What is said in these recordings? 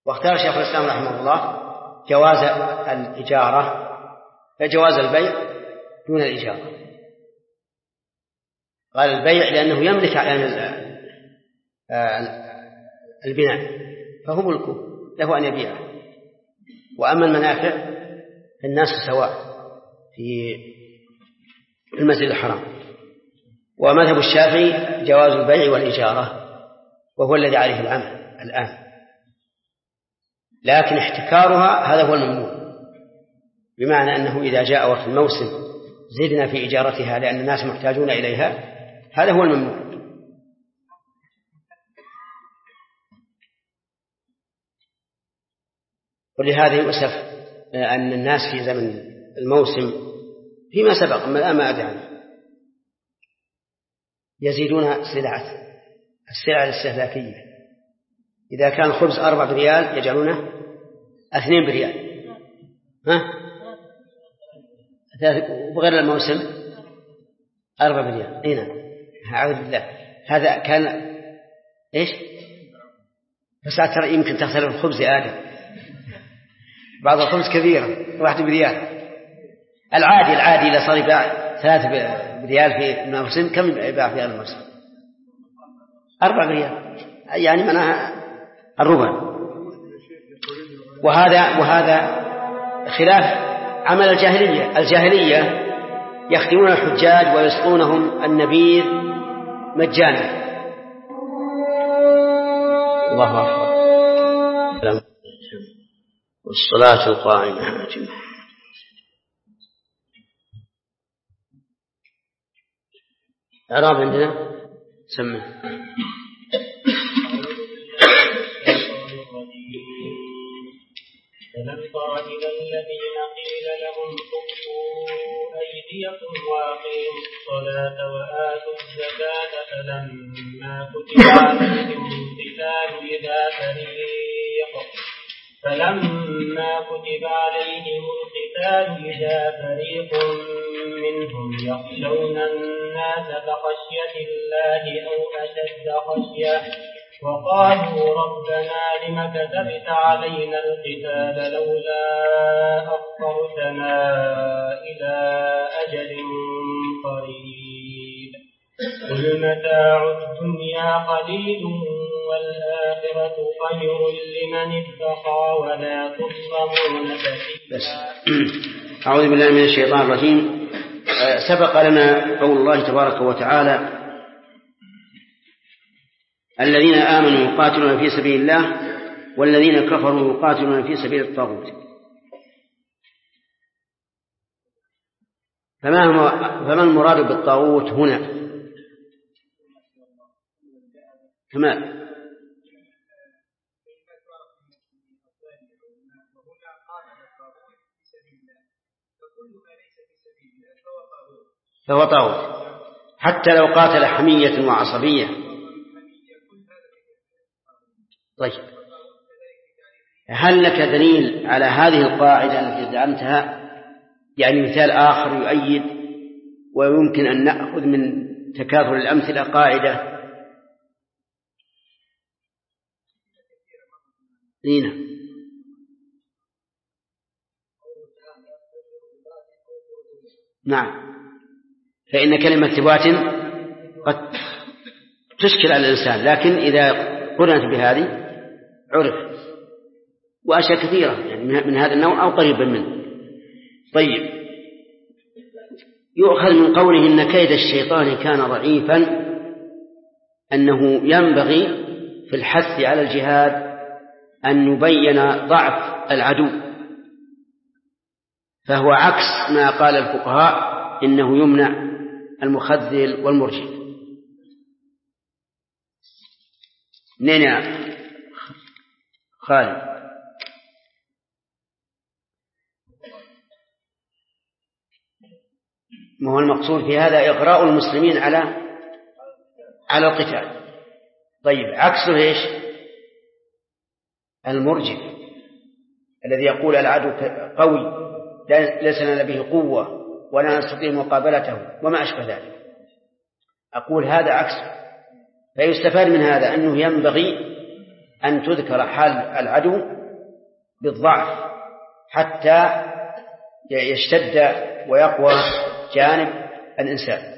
واختار شيخ الإسلام رحمه الله جواز الإجارة، جواز البيع دون الإجارة. قال البيع لأنه يملك البناء فهو ملكه له أن يبيعه. وأما المنافع فالناس سواء في المسجد الحرام. ومذهب الشافعي جواز البيع والإجارة وهو الذي عليه العمل الآن، لكن احتكارها هذا هو الممنوع، بمعنى أنه إذا جاء وقت الموسم زدنا في إجارتها لأن الناس محتاجون إليها، هذا هو الممنوع. ولهذا يؤسف أن الناس في زمن الموسم فيما سبق ما أدري عنه يزيدون السلع الاستهلاكية. إذا كان خبز 4 بريال يجعلونه 2 بريال، وغير الموسم 4 بريال. هنا أعوذ بالله، هذا كان إيش؟ بس ترى يمكن تخسر الخبز يا آدم، بعض الخبز كبيرة 1 بريال. العادي إذا صار يباع 3 بريال في الموسم، كم يباع في الموسم؟ 4 بريال، يعني منها الربع. وهذا خلاف عمل الجاهلية يخدمون الحجاج ويسقونهم النبيذ مجانا. الله أكبر. والصلاة القائمة إعراب عندنا سمع. ألم تر إلى الذين قيل لهم كفوا أيديكم وأقيموا الصلاة وآتوا الزكاة فلما كتب عليهم القتال إذا فريق منهم يخشون الناس كخشية الله أو أشد خشية وقالوا ربنا لم كتبت علينا القتال لولا أخرتنا إلى أجل قريب قل متاع الدنيا قليل والآخرة خير لمن اتقى ولا تظلمون فتيلا. أعوذ بالله من الشيطان الرجيم. سبق لنا قول الله تبارك وتعالى الذين آمنوا يقاتلون في سبيل الله والذين كفروا يقاتلون في سبيل الطاغوت. فما المراد بالطاغوت هنا؟ كمال فهو طاغوت حتى لو قاتل حمية وعصبية. طيب، هل لك دليل على هذه القاعدة التي زعمتها؟ يعني مثال آخر يؤيد ويمكن أن نأخذ من تكاثر الأمثلة قاعدة. لينا نعم، فإن كلمة ثبات قد تشكل على الإنسان، لكن إذا قرنت بهذه عرف. وأشياء كثيرة يعني من هذا النوع أو قريبا منه. طيب، يؤخذ من قوله إن كيد الشيطان كان ضعيفا أنه ينبغي في الحث على الجهاد أن يبين ضعف العدو، فهو عكس ما قال الفقهاء إنه يمنع المخذل والمرجف. نينا خالد ما هو المقصود في هذا؟ إغراء المسلمين على القتال. طيب، عكسه إيش؟ المرجف الذي يقول العدو قوي ليس لنا به قوة ولا نستطيع مقابلته وما أشبه ذلك. أقول هذا عكسه. فيستفاد من هذا أنه ينبغي أن تذكر حال العدو بالضعف حتى يشتد ويقوى جانب الإنسان.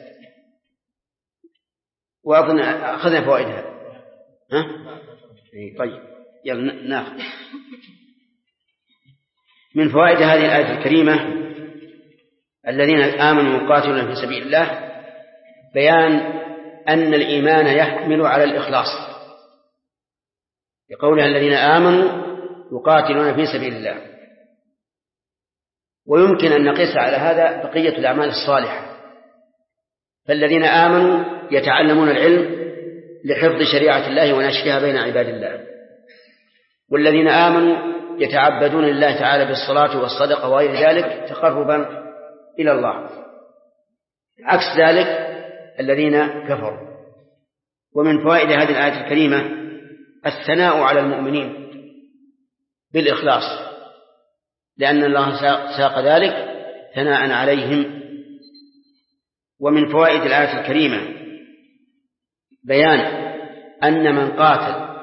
وأظن أخذنا فوائدها. طيب يلا ناخذ من فوائد هذه الآية الكريمة: الذين آمنوا يقاتلون في سبيل الله، بيان أن الإيمان يحمل على الإخلاص، بقولها الذين آمنوا يقاتلون في سبيل الله. ويمكن أن نقيس على هذا بقية الأعمال الصالحة، فالذين آمنوا يتعلمون العلم لحفظ شريعة الله ونشرها بين عباد الله، والذين آمنوا يتعبدون لله تعالى بالصلاة والصدقة وغير ذلك تقربا إلى الله، عكس ذلك الذين كفروا. ومن فوائد هذه الآية الكريمة الثناء على المؤمنين بالإخلاص، لأن الله ساق ذلك ثناء عليهم. ومن فوائد الآية الكريمة بيان أن من قاتل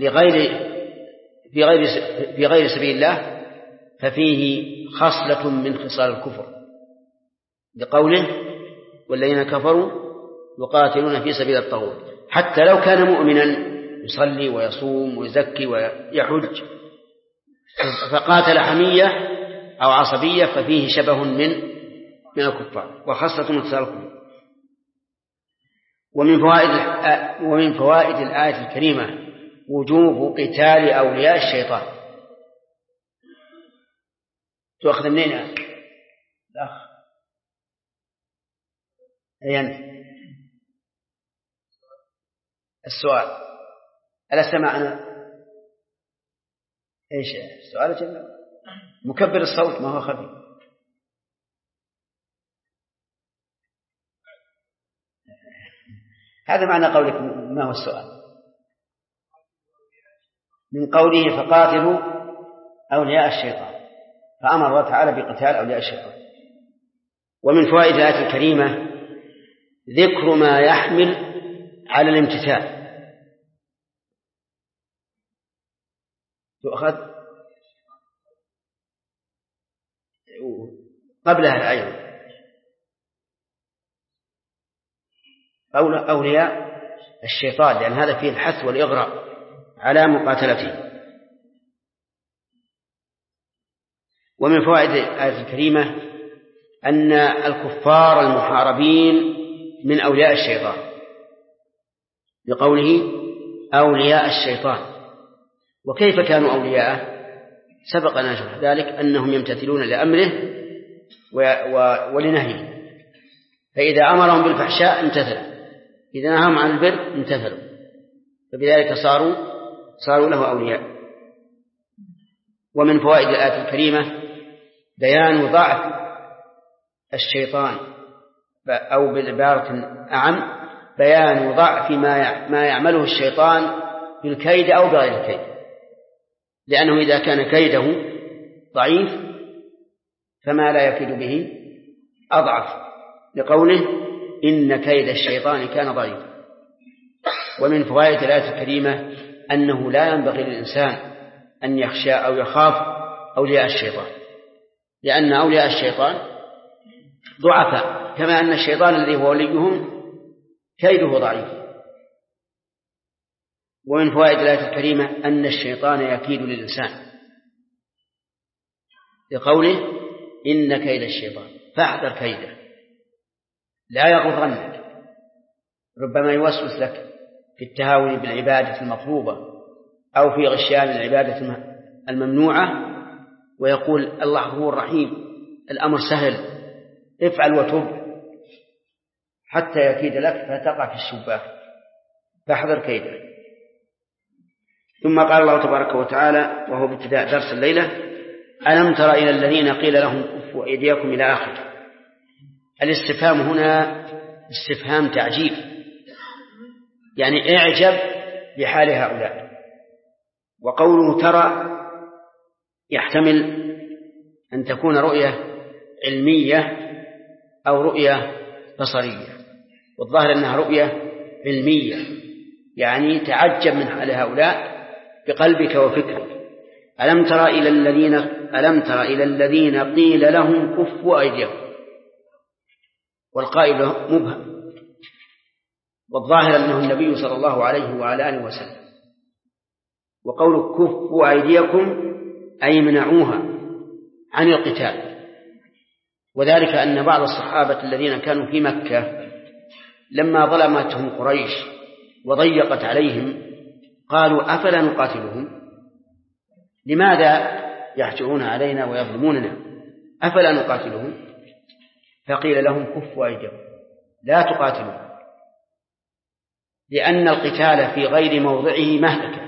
في غير سبيل الله ففيه خصلة من خصال الكفر، لقوله والذين كفروا يقاتلون في سبيل الطاغوت، حتى لو كان مؤمنا يصلي ويصوم ويزكي ويحج فقاتل حمية أو عصبية ففيه شبه من الكفار وخاصة من خصال الكفر. ومن فوائد الآية الكريمة وجوب قتال أولياء الشيطان. تأخذ منين يا الأخ؟ السؤال ألا سمعنا إيش السؤال؟ جميل. مكبر الصوت ما هو خفي. هذا معنى قولك. ما هو السؤال؟ من قوله فقاتلوا أولياء الشيطان، فأمر الله تعالى بقتال أولياء الشيطان. ومن فوائد الآية الكريمة ذكر ما يحمل على الامتثال. تؤخذ قبلها أيضا أولياء الشيطان، لأن هذا فيه الحث والإغراء على مقاتلته. ومن فوائد الآية الكريمة أن الكفار المحاربين من أولياء الشيطان، بقوله أولياء الشيطان. وكيف كانوا أولياءه؟ سبق أن نشرح ذلك أنهم يمتثلون لأمره ولنهيه، فإذا أمرهم بالفحشاء امتثلوا، إذا نهاهم عن البر امتثلوا، فبذلك صاروا له أولياء. ومن فوائد الآية الكريمة بيان ضعف الشيطان، أو بالعبارة أعم بيان ضعف ما يعمله الشيطان بالكيد أو بغير الكيد، لأنه إذا كان كيده ضعيف فما لا يكيد به أضعف، لقوله إن كيد الشيطان كان ضعيفا. ومن فوائد الآية الكريمة أنه لا ينبغي للإنسان أن يخشى أو يخاف أولياء الشيطان، لأن أولياء الشيطان ضعفاء، كما أن الشيطان الذي هو وليهم كيده ضعيف. ومن فوائد الآية الكريمة أن الشيطان يكيد للإنسان، لقوله إن كيد الشيطان فاحذر كيده لا يغرنك، ربما يوسوس لك في التهاون بالعبادة المطلوبة أو في غشيان العبادة الممنوعة، ويقول الله هو الرحيم الأمر سهل افعل وتب، حتى يكيد لك فتقع في الشباك، فاحذر كيده. ثم قال الله تبارك وتعالى وهو بابتداء درس الليلة: ألم تر إلى الذين قيل لهم كفوا أيديكم إلى آخره. الاستفهام هنا استفهام تعجيب، يعني اعجب بحال هؤلاء. وقوله ترى يحتمل أن تكون رؤية علمية أو رؤية بصرية، والظاهر أنها رؤية علمية، يعني تعجب من حال هؤلاء بقلبك وفكرك. ألم تر إلى الذين قيل لهم كفوا أيديكم، والقائل مبهم، والظاهر أنه النبي صلى الله عليه وعلى آله وسلم. وقول كفوا أيديكم أي منعوها عن القتال، وذلك أن بعض الصحابة الذين كانوا في مكة لما ظلمتهم قريش وضيقت عليهم قالوا أفلا نقاتلهم؟ لماذا يحجرون علينا ويظلموننا؟ أفلا نقاتلهم؟ فقيل لهم كفوا أيديكم لا تقاتلوا، لأن القتال في غير موضعه مهلكة،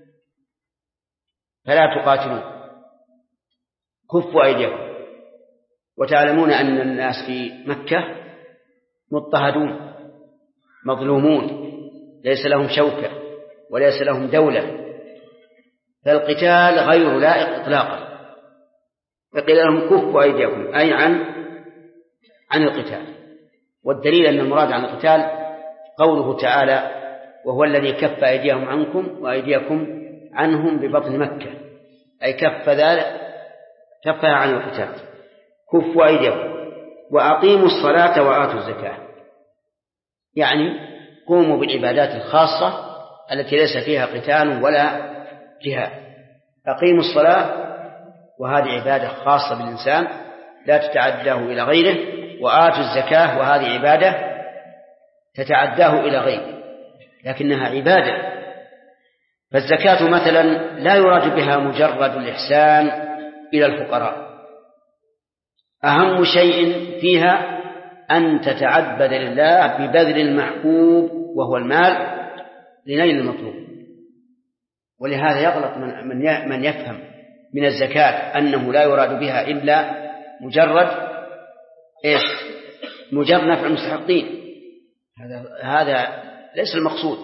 فلا تقاتلوا، كفوا أيديكم. وتعلمون أن الناس في مكة مضطهدون مظلومون، ليس لهم شوكة وليس لهم دولة، فالقتال غير لائق إطلاقا. فقيل لهم كفوا أيديكم أي عن القتال. والدليل أن المراد عن القتال قوله تعالى وهو الذي كف أيديهم عنكم وأيديكم عنهم ببطن مكة، أي كفها عن القتال. كفوا أيديكم وأقيموا الصلاة وآتوا الزكاة، يعني قوموا بالعبادات الخاصة التي ليس فيها قتال ولا جهاد. أقيموا الصلاة وهذه عبادة خاصة بالإنسان لا تتعداه إلى غيره، وآتوا الزكاة وهذه عبادة تتعداه إلى غيره لكنها عبادة. فالزكاة مثلا لا يراد بها مجرد الإحسان إلى الفقراء، أهم شيء فيها أن تتعبد لله ببذل المحبوب وهو المال لنيل المطلوب. ولهذا يغلط من يفهم من الزكاة أنه لا يراد بها إلا مجرد نفع المستحقين. هذا ليس المقصود.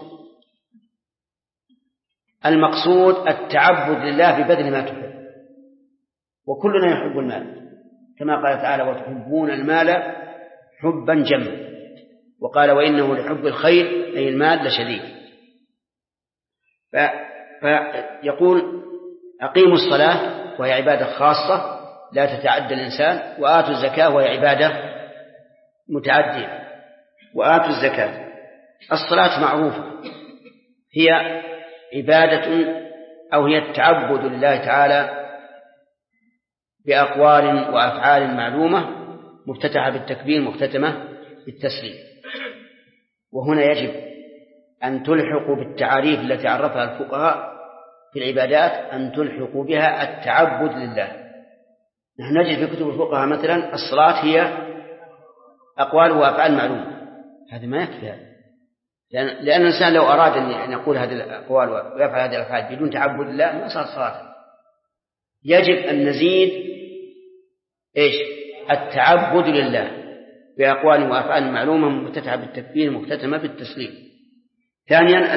المقصود التعبد لله ببذل ما تحب، وكلنا يحب المال كما قال تعالى وتحبون المال حبا جما، وقال وإنه لحب الخير أي المال لشديد. فيقول أقيموا الصلاة وهي عبادة خاصة لا تتعدى الإنسان، وآتوا الزكاة وهي عبادة متعدية. وآتوا الزكاة، الصلاة معروفة هي عبادة أو هي التعبد لله تعالى بأقوال وأفعال معلومة مفتتحة بالتكبير مختتمة بالتسليم. وهنا يجب أن تلحقوا بالتعاريف التي عرفها الفقهاء في العبادات، أن تلحقوا بها التعبد لله. نحن نجد في كتب الفقهاء مثلا الصلاة هي أقوال وأفعال معلومة، هذا ما يكفي هذا، لأن الإنسان لو أراد أن يقول هذه الأقوال ويفعل هذه الأفعال بدون تعبد لله ما صار صلاة. يجب أن نزيد التعبد لله بأقوال وأفعال معلومة مفتتحة بالتكبير مختتمة بالتسليم. ثانيا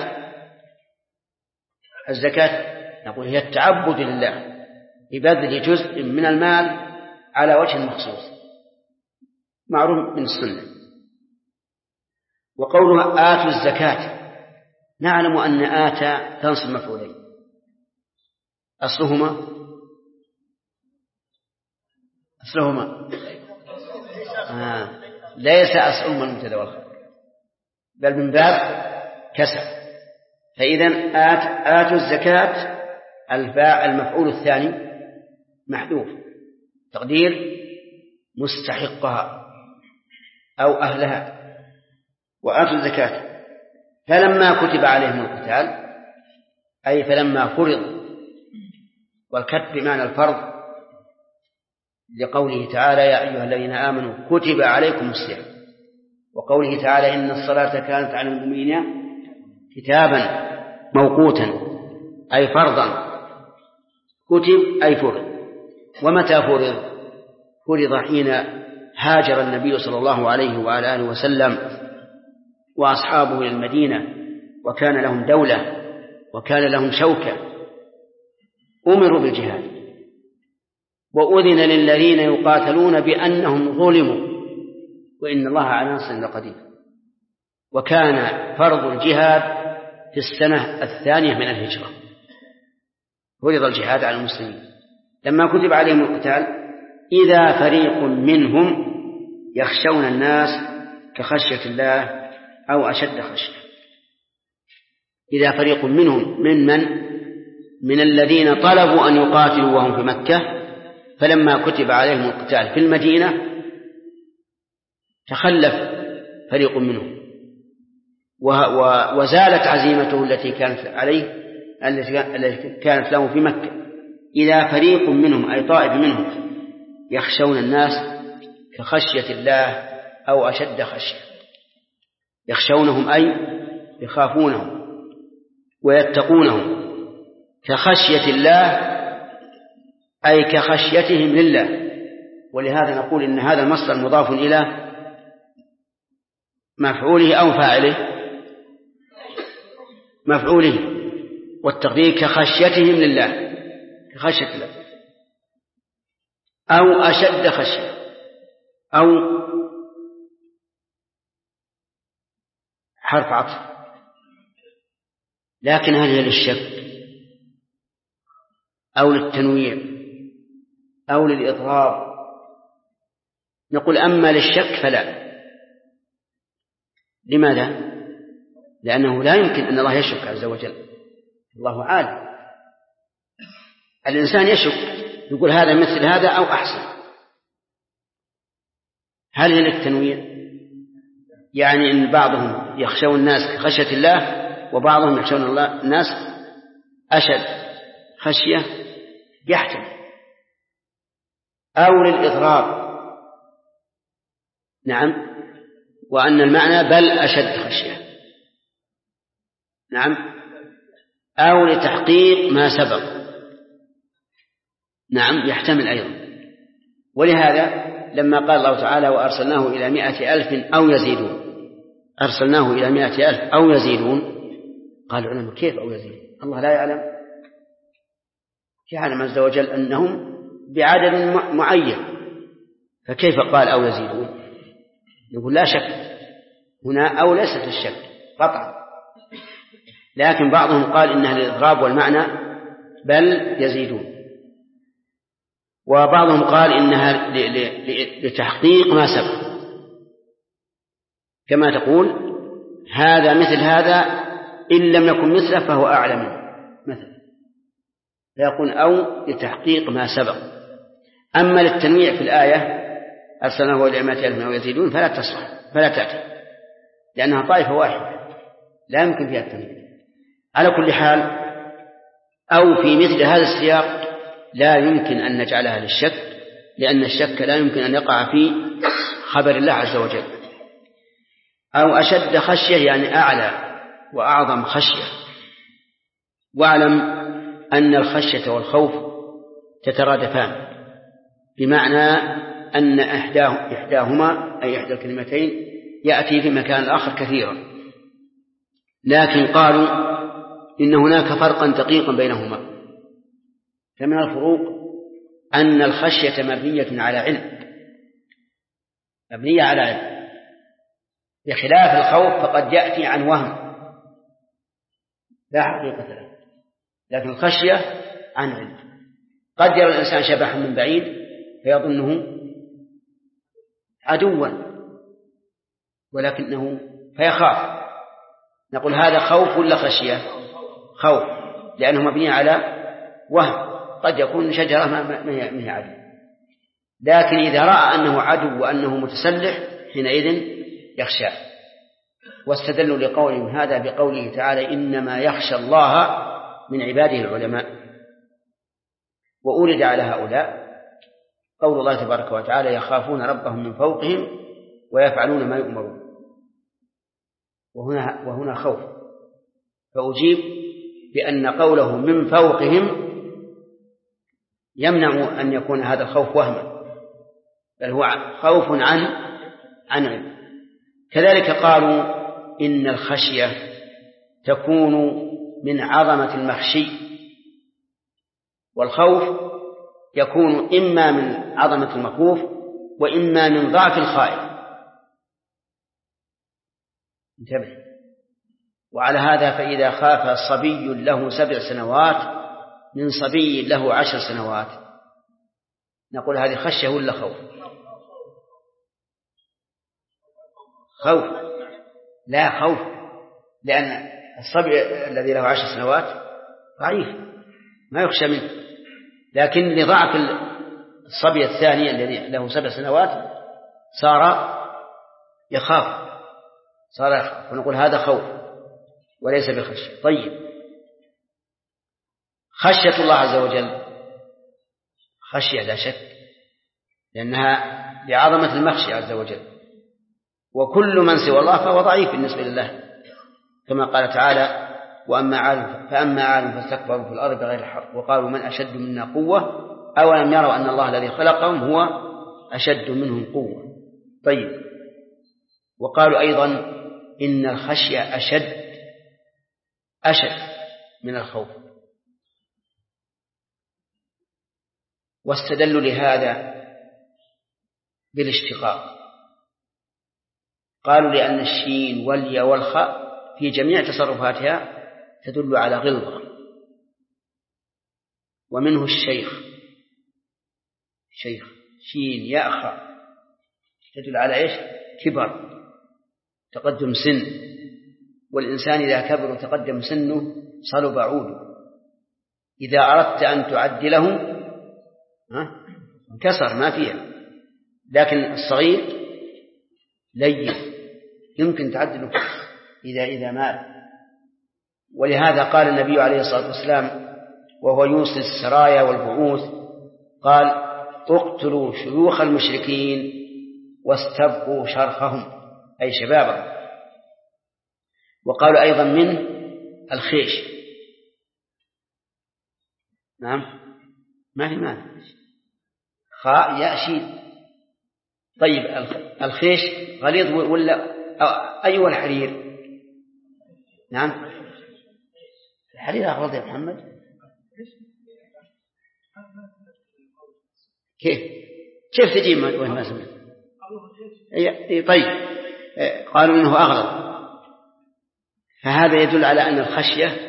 الزكاة نقول هي التعبد لله ببذل جزء من المال على وجه مخصوص معروف من السنة. وقولها آتوا الزكاة، نعلم أن آتى تنصب مفعولين، أصلهما ليس أصلهما المبتدأ والخبر بل من باب كسر. فإذا آتوا الزكاة المفعول الثاني محذوف تقدير مستحقها أو أهلها. وآتوا الزكاة فلما كتب عليهم القتال أي فلما فرض، والكتب بمعنى الفرض لقوله تعالى يا أيها الذين آمنوا كتب عليكم الصيام، وقوله تعالى إن الصلاة كانت على المؤمنين كتابا موقوتا أي فرضا، كتب أي فرض. ومتى فرض حين هاجر النبي صلى الله عليه وعلى آله وسلم وأصحابه إلى المدينة وكان لهم دولة وكان لهم شوكة، أمروا بالجهاد وأذن للذين يقاتلون بأنهم ظلموا وإن الله على نصرهم لقدير. وكان فرض الجهاد في السنة الثانية من الهجرة، فرض الجهاد على المسلمين لما كتب عليهم القتال إذا فريق منهم يخشون الناس كخشية الله أو أشد خشية. إذا فريق منهم من الذين طلبوا أن يقاتلوا وهم في مكة، فلما كتب عليهم القتال في المدينة تخلف فريق منهم وزالت عزيمته التي كانت عليه التي كانت له في مكة. إذا فريق منهم أي طائف منهم يخشون الناس كخشية الله أو أشد خشية. يخشونهم أي يخافونهم ويتقونهم، كخشية الله أي كخشيتهم لله. ولهذا نقول إن هذا المصدر مضاف إلى مفعوله أو فاعله، مفعوله، والتقدير كخشيتهم لله، كخشية الله أو أشد خشية، أو حرف عطف، لكن هل هي للشك أو للتنويع أو للإضراب؟ نقول أما للشك فلا. لماذا؟ لأنه لا يمكن أن الله يشك عز وجل، الله عالم. الإنسان يشك يقول هذا مثل هذا أو أحسن. هل هي للتنويع؟ يعني إن بعضهم يخشون الناس كخشية الله وبعضهم يخشون الناس أشد خشية، يحتمل. أو للإضراب، نعم، وأن المعنى بل أشد خشية، نعم، أو لتحقيق ما سبق، نعم، يحتمل أيضا. ولهذا لما قال الله تعالى وأرسلناه إلى 100,000 أو يزيدون، أرسلناه إلى 100,000 أو يزيدون، قال العلماء كيف أو يزيدون؟ الله لا يعلم، يعلم عز وجل أنهم بعدد معين، فكيف قال أو يزيدون؟ نقول لا شك هنا أو ليست الشك قطعا، لكن بعضهم قال إنها للإضراب والمعنى بل يزيدون، وبعضهم قال إنها لتحقيق ما سبق، كما تقول هذا مثل هذا إن لم يكن مثله فهو أعلى منه مثلا، فيكون أو لتحقيق ما سبق. أما للتنويع في الآية أرسلناه إلى 100,000 أو يزيدون فلا تصلح، فلا تأتي، لأنها طائفة واحدة لا يمكن فيها التنويع. على كل حال أو في مثل هذا السياق لا يمكن أن نجعلها للشك، لأن الشك لا يمكن أن يقع في خبر الله عز وجل. أو أشد خشية يعني أعلى وأعظم خشية. واعلم أن الخشية والخوف تترادفان، بمعنى أن إحداهما أي إحدى الكلمتين يأتي في مكان الآخر كثيرا، لكن قالوا إن هناك فرقا دقيقا بينهما. فمن الفروق أن الخشية مبنية على علم، مبنية على علم، بخلاف الخوف فقد يأتي عن وهم لا حقيقة له، لكن الخشية عن علم. قد يرى الإنسان شبحا من بعيد فيظنه عدوا ولكنه فيخاف، نقول هذا خوف ولا خشية؟ خوف، لأنه مبني على وهم، قد يكون شجرة ما هي عدو، لكن إذا رأى أنه عدو وأنه متسلح حينئذ يخشى. واستدلوا لقولهم هذا بقوله تعالى إنما يخشى الله من عباده العلماء. وأورد على هؤلاء قول الله تبارك وتعالى يخافون ربهم من فوقهم ويفعلون ما يؤمرون، وهنا خوف، فأجيب بأن قوله من فوقهم يمنع أن يكون هذا الخوف وهما، بل هو خوف عن علم. كذلك قالوا إن الخشية تكون من عظمة المخشي، والخوف يكون إما من عظمة المخوف وإما من ضعف الخائف. انتبه. وعلى هذا فإذا خاف صبي له 7 سنوات من صبي له 10 سنوات نقول هذه خشية ولا خوف؟ خوف. لا خوف، لأن الصبي الذي له 10 سنوات ضعيف ما يخشى منه، لكن لضعف الصبي الثاني الذي له 7 سنوات صار يخاف ونقول هذا خوف وليس بخشية. طيب، خشية الله عز وجل خشية لا شك، لأنها لعظمة المخشي عز وجل، وكل من سوى الله فهو ضعيف بالنسبة لله، كما قال تعالى: فأما عاد فاستكبروا في الأرض بغير الحق وقالوا من أشد منا قوة أولم يروا أن الله الذي خلقهم هو أشد منهم قوة. طيب، وقالوا أيضا إن الخشية أشد من الخوف، واستدلوا لهذا بالاشتقاق، قالوا لأن الشين والياء والخاء في جميع تصرفاتها تدل على غلظة، ومنه الشيخ شين ياء خاء تدل على إيش؟ كبر، تقدم سن، والإنسان إذا كبر وتقدم سنه صلب عوده، إذا أردت أن تعدله انكسر ما فيها، لكن الصغير لين يمكن تعدله إذا مات. ولهذا قال النبي عليه الصلاة والسلام وهو يوصي السرايا والبعوث، قال: اقتلوا شيوخ المشركين واستبقوا شرخهم، أي شبابهم. وقالوا أيضا من الخيش، نعم ما في مال، خاء ياء شين. طيب، الخيش غليظ ولا أيوة الحرير؟ نعم الحرير أغلظ يا محمد. كيف تجيب وين ما سمعت؟ طيب، قالوا إنه أغلظ، فهذا يدل على أن الخشية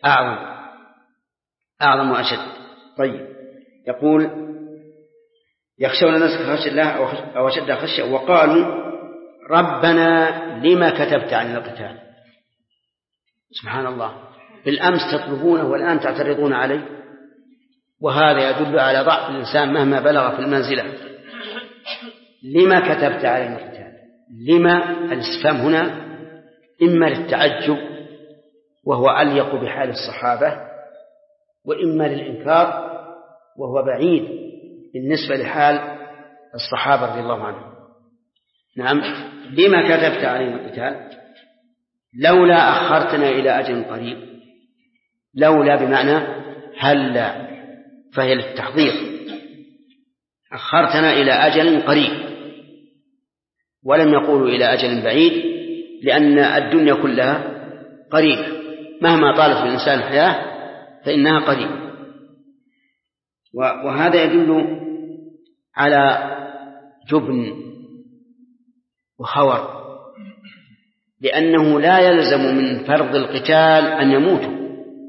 أعظم وأشد. طيب، يقول: يخشون الناس كخشية الله أو أشد خشية، وقالوا ربنا لما كتبت عن القتال. سبحان الله، بالأمس تطلبونه والآن تعترضون عليه، وهذا يدل على ضعف الإنسان مهما بلغ في المنزلة. لما كتبت علينا القتال؟ لما الاستفهام هنا إما للتعجب وهو أليق بحال الصحابة، وإما للإنكار وهو بعيد بالنسبة لحال الصحابة رضي الله عنهم. نعم، لما كتبت علينا القتال؟ لولا أخرتنا إلى أجل قريب. لولا بمعنى هلا، فهي للتحضير. أخرتنا إلى أجل قريب، ولم يقولوا إلى أجل بعيد، لأن الدنيا كلها قريبة، مهما طالت بالإنسان الحياة فإنها قريبة. وهذا يدل على جبن وخور، لأنه لا يلزم من فرض القتال أن يموتوا.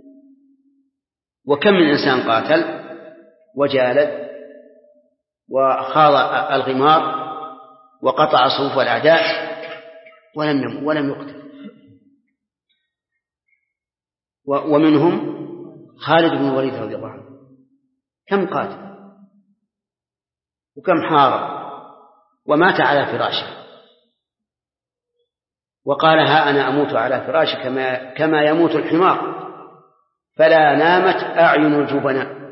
وكم من إنسان قاتل وجالد وخاض الغمار وقطع صفوف الأعداء ولم يقتل. ومنهم خالد بن الوليد رضي الله عنه، كم قاتل وكم حارب ومات على فراشه، وقال: ها أنا أموت على فراشي كما يموت الحمار، فلا نامت أعين الجبناء.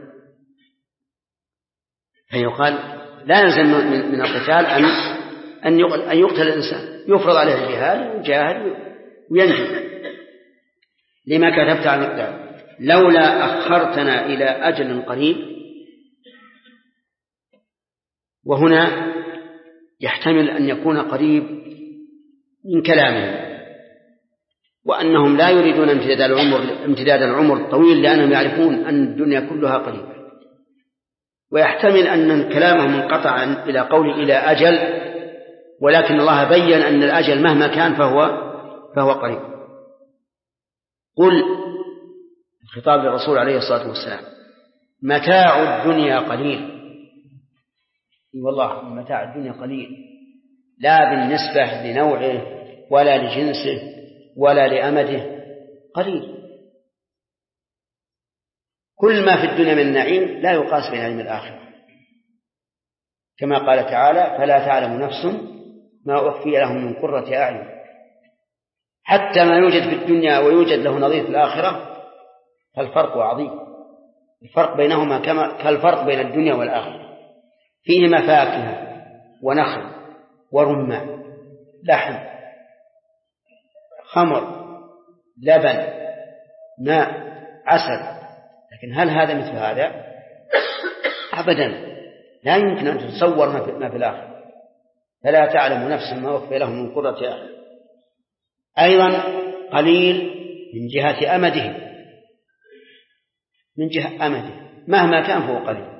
فيقال لا يلزم من القتال أن يقتل الإنسان، يفرض عليه الجهاد ويجاهد وينجو. لما كتبت عن القتال لولا أخرتنا إلى أجل قريب. وهنا يحتمل أن يكون قريب من كلامهم، وأنهم لا يريدون امتداد العمر الطويل، لأنهم يعرفون أن الدنيا كلها قريبة. ويحتمل أن كلامهم منقطع إلى قول إلى أجل، ولكن الله بين أن الأجل مهما كان فهو قريب. قل الخطاب للرسول عليه الصلاة والسلام: متاع الدنيا قليل. والله متاع الدنيا قليل، لا بالنسبة لنوعه ولا لجنسه ولا لأمده، قليل. كل ما في الدنيا من نعيم لا يقاس بنعيم الآخرة، كما قال تعالى: فلا تعلم نفس ما أخفي لهم من قرة أعين. حتى ما يوجد في الدنيا ويوجد له نظير في الآخرة، فالفرق عظيم. الفرق بينهما كالفرق بين الدنيا والآخرة، فيهما فاكهة ونخل ورمان، لحم، خمر، لبن، ماء، عسل. لكن هل هذا مثل هذا؟ أبدا، لا يمكن أن تتصور ما في الآخرة. فلا تعلم نفس ما أخفي لهم من قرة أعين. أيضا قليل من جهة أمده، من جهة أمده مهما كان فهو قليل.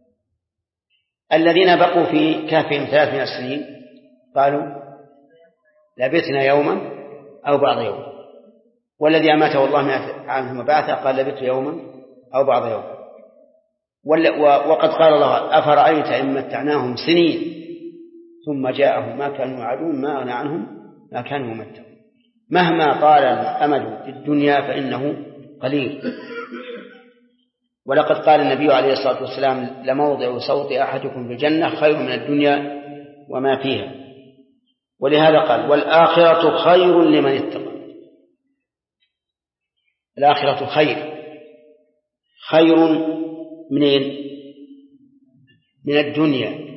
الذين بقوا في كهفهم 300 سنين قالوا لبثنا يوما أو بعض يوم، والذي أماته الله 100 عام ثم بعثه قال لبثت يوما أو بعض يوم. وقد قال الله: أفرأيت إن متعناهم سنين ثم جاءهم ما كانوا يوعدون ما أغنى عنهم ما كانوا يمتعون. مهما طال الأمد في الدنيا فإنه قليل. ولقد قال النبي عليه الصلاة والسلام: لموضع صوت أحدكم في الجنة خير من الدنيا وما فيها. ولهذا قال: والآخرة خير لمن اتقى. الآخرة خير من الدنيا،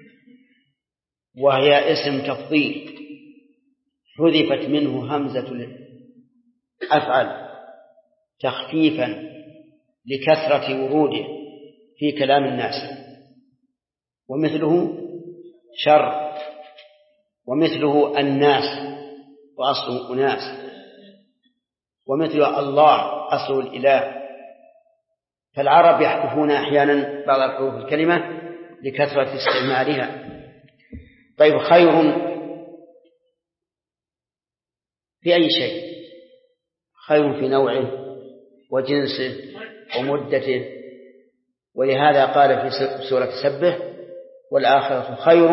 وهي اسم تفضيل حذفت منه همزة الأفعل تخفيفا لكثرة وروده في كلام الناس. ومثله شر، ومثله الناس وأصله أناس، ومثله الله أصله الإله. فالعرب يحذفون أحيانا بعض الحروف الكلمة لكثرة استعمالها. طيب، خير في أي شيء؟ خير في نوعه وجنسه ومدته. ولهذا قال في سورة سبح: والآخرة خير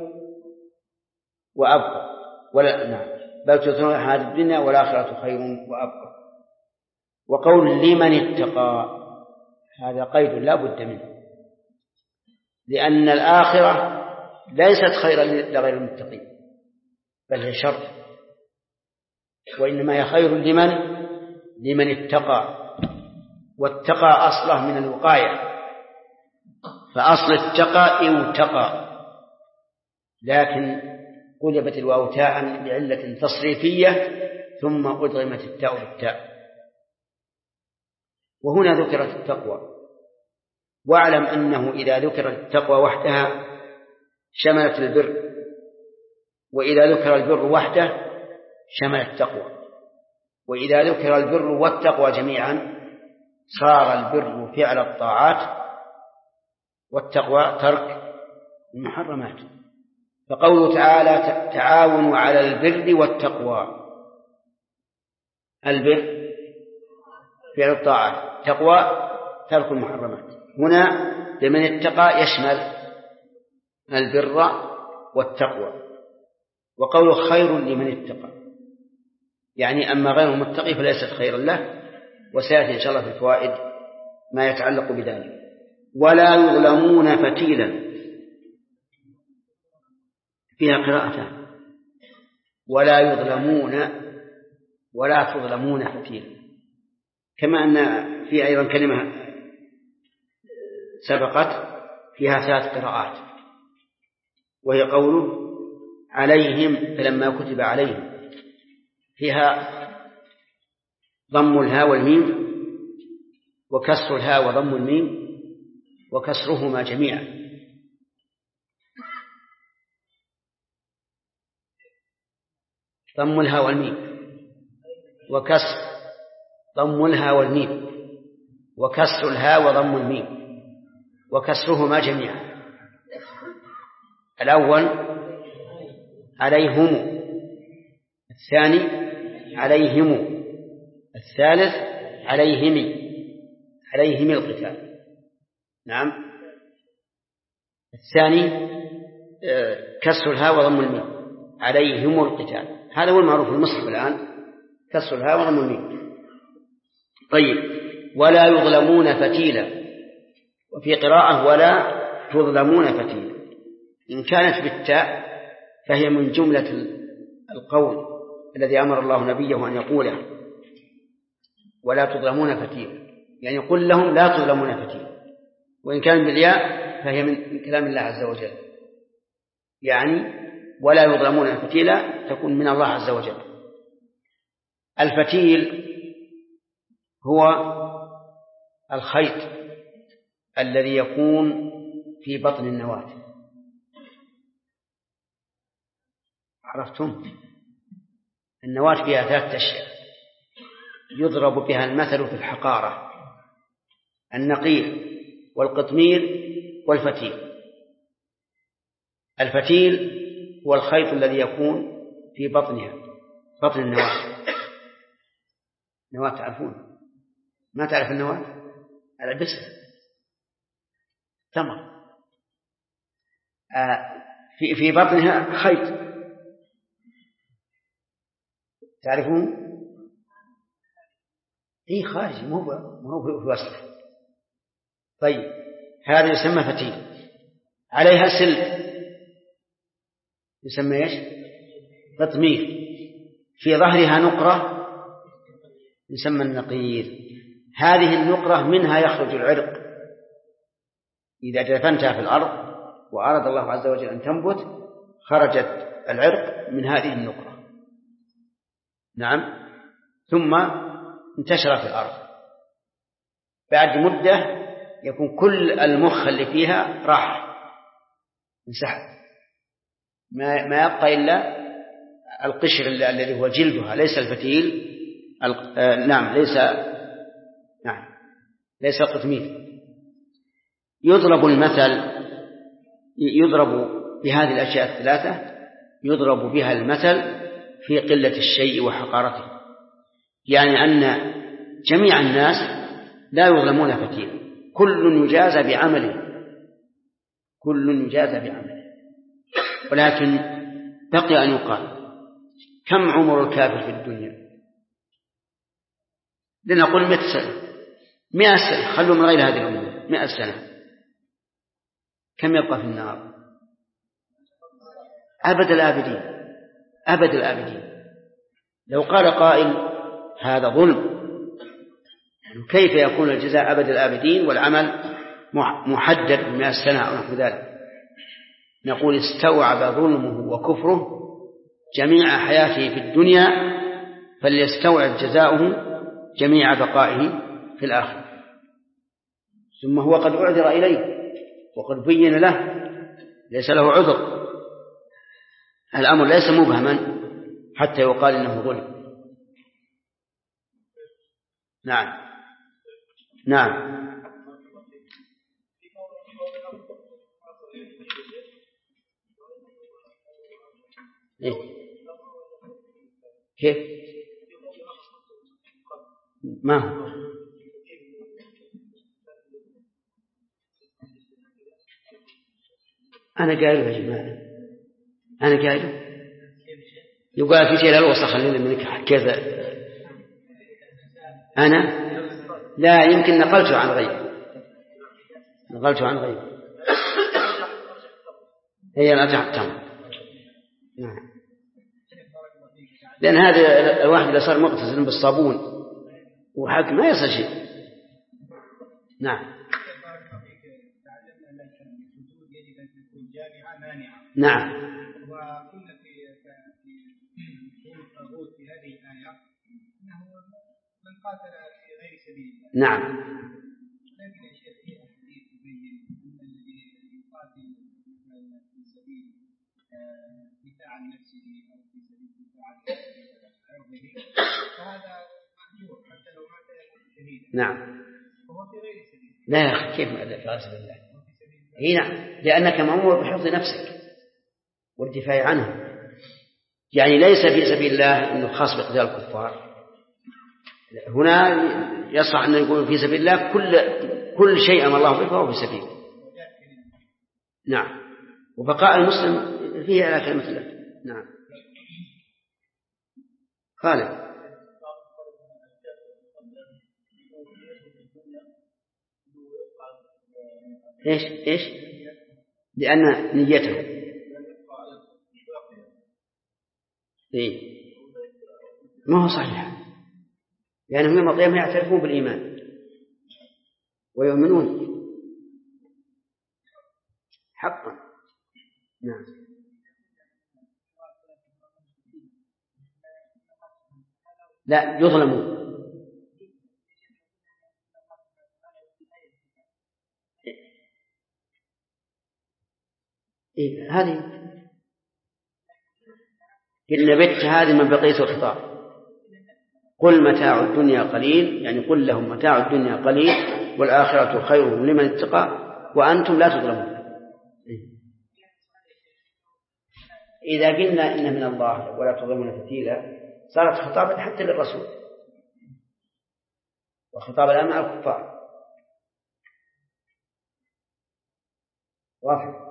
وأبقى. بل تؤثرون الحياة الدنيا والآخرة خير وأبقى. وقول لمن اتقى هذا قيد لا بد منه، لأن الآخرة ليست خيرا لغير المتقين، بل هي شر، وإنما هي خير لمن اتقى. واتقى أصله من الوقاية، فأصل اتقى اوتقى، لكن قلبت الواو تاء لعلة تصريفية ثم أدغمت التاء بالتاء. وهنا ذكرت التقوى. واعلم أنه إذا ذكرت التقوى وحدها شملت البر، وإذا ذكر البر وحده شمل التقوى، وإذا ذكر البر والتقوى جميعا صار البر فعل الطاعات والتقوى ترك المحرمات. فقوله تعالى: تعاونوا على البر والتقوى. البر فعل الطاعات، تقوى ترك المحرمات. هنا لمن اتقى يشمل البر والتقوى. وقوله خير لمن اتقى يعني أما غير المتقي فليست خيرا له، وسيأتي إن شاء الله في الفوائد ما يتعلق بذلك. ولا يظلمون فتيلا، فيها قراءتان: ولا يظلمون ولا تظلمون فتيلا، كما أن في أيضا كلمة سبقت فيها 3 قراءات، وهي قوله عليهم فلما كتب عليهم، فيها ضم الهاء والميم وكسر الهاء وضم الميم وكسرهما جميعا. ضم الهاء والميم وكسر، ضم الهاء والميم وكسر الهاء وضم الميم وكسرهما جميعا. الأول عليهم، الثاني عليهم، الثالث عليهم القتال. نعم. الثاني كسر الهاء وضم الميم، عليهم القتال، هذا هو المعروف في المصحف الآن، كسر الهاء وضم الميم. طيب، ولا يظلمون فتيلا، وفي قراءة ولا تظلمون فتيلا. إن كانت بالتاء فهي من جملة القول الذي أمر الله نبيه أن يقوله، ولا تظلمون فتيلا، يعني قل لهم لا تظلمون فتيلا. وإن كان بالياء فهي من كلام الله عز وجل، يعني ولا يظلمون فتيلا تكون من الله عز وجل. الفتيل هو الخيط الذي يكون في بطن النواة، عرفتم؟ النواة فيها 3 أشياء يضرب بها المثل في الحقارة: النقير والقطمير والفتيل. الفتيل هو الخيط الذي يكون في بطنها، بطن النواة. نواة تعرفون؟ ما تعرف النواة؟ العدسة، تمر، في بطنها خيط، تعرفون؟ إيه خارجي، مو في وصله. طيب، هذا يسمى فتيل. عليها سلك يسمى ايش؟ قطمير. في ظهرها نقرة يسمى النقير. هذه النقرة منها يخرج العرق، إذا دفنتها في الأرض وأراد الله عز وجل أن تنبت خرجت العرق من هذه النقرة. نعم. ثم انتشر في الأرض، بعد مدة يكون كل المخ اللي فيها راح انسحب، ما يبقى إلا القشر الذي هو جلدها، ليس الفتيل. ليس القطمير. يضرب المثل، يضرب بهذه الأشياء 3 يضرب بها المثل في قلة الشيء وحقارته، يعني أن جميع الناس لا يظلمون فتيلا، كل يجازى بعمله، كل يجازى بعمله. ولكن بقي أن يقال: كم عمر الكافر في الدنيا؟ لنقول 100 سنة، 100 سنة، خلوا من غير هذه الأمور، 100 سنة. كم يبقى في النار؟ أبد الآبدين، أبد الآبدين. لو قال قائل هذا ظلم، كيف يكون الجزاء أبد الآبدين والعمل محدد ب100 سنة أو نحو ذلك؟ نقول: استوعب ظلمه وكفره جميع حياته في الدنيا، فليستوعب جزاؤه جميع بقائه في الآخرة. ثم هو قد أعذر إليه وقد بين له، ليس له عذر، الأمر ليس مبهما حتى يقال إنه ظلم. نعم. نعم. إيه؟ كيف؟ ما هو؟ أنا قايله يا جماعة، أنا قايله. يقال في شيء لا الوسخ خلينا منك كذا. أنا لا يمكن نقلته عن غيري، نقلته عن غيري. هي لا تحتم. نعم. لأن هذا الواحد إذا صار مغتسل بالصابون وحاك ما يصل شيء. نعم. نعم. وكنا في الطاغوت في هذه الآية أنه من قاتل في غير سبيل الله. نعم. لكن يا شيخ في حديث يبين أن الذي يقاتل في سبيل دفاع عن نفسه أو في سبيل دفاع عن عرضه فهذا مأجور حتى لو مات شهيدا. نعم. وهو في غير سبيل. لا يا أخي، كيف في غير سبيل الله؟ هنا لأنك مأمور بحفظ نفسك والدفاع عنه، يعني ليس في سبيل الله أنه خاص بقتال الكفار. هنا يصح أن يقول في سبيل الله كل شيء أمر الله به فهو في سبيل. نعم. وبقاء المسلم فيه على كلمة الله. نعم. خالد. إيش لأن نيته ما هو صحيح، يعني هم يوم القيامة يعترفون بالإيمان ويؤمنون حقا. نعم. لا يظلمون. هذه إن بت هذه من بقية الخطاب. قل متاع الدنيا قليل، يعني قل لهم متاع الدنيا قليل والآخرة خير لمن اتقى وأنتم لا تظلمون. إذا قلنا إن من الله ولا تظلمون فتيلا صارت خطابا حتى للرسول، وخطاب الآن مع الكفار. واضح.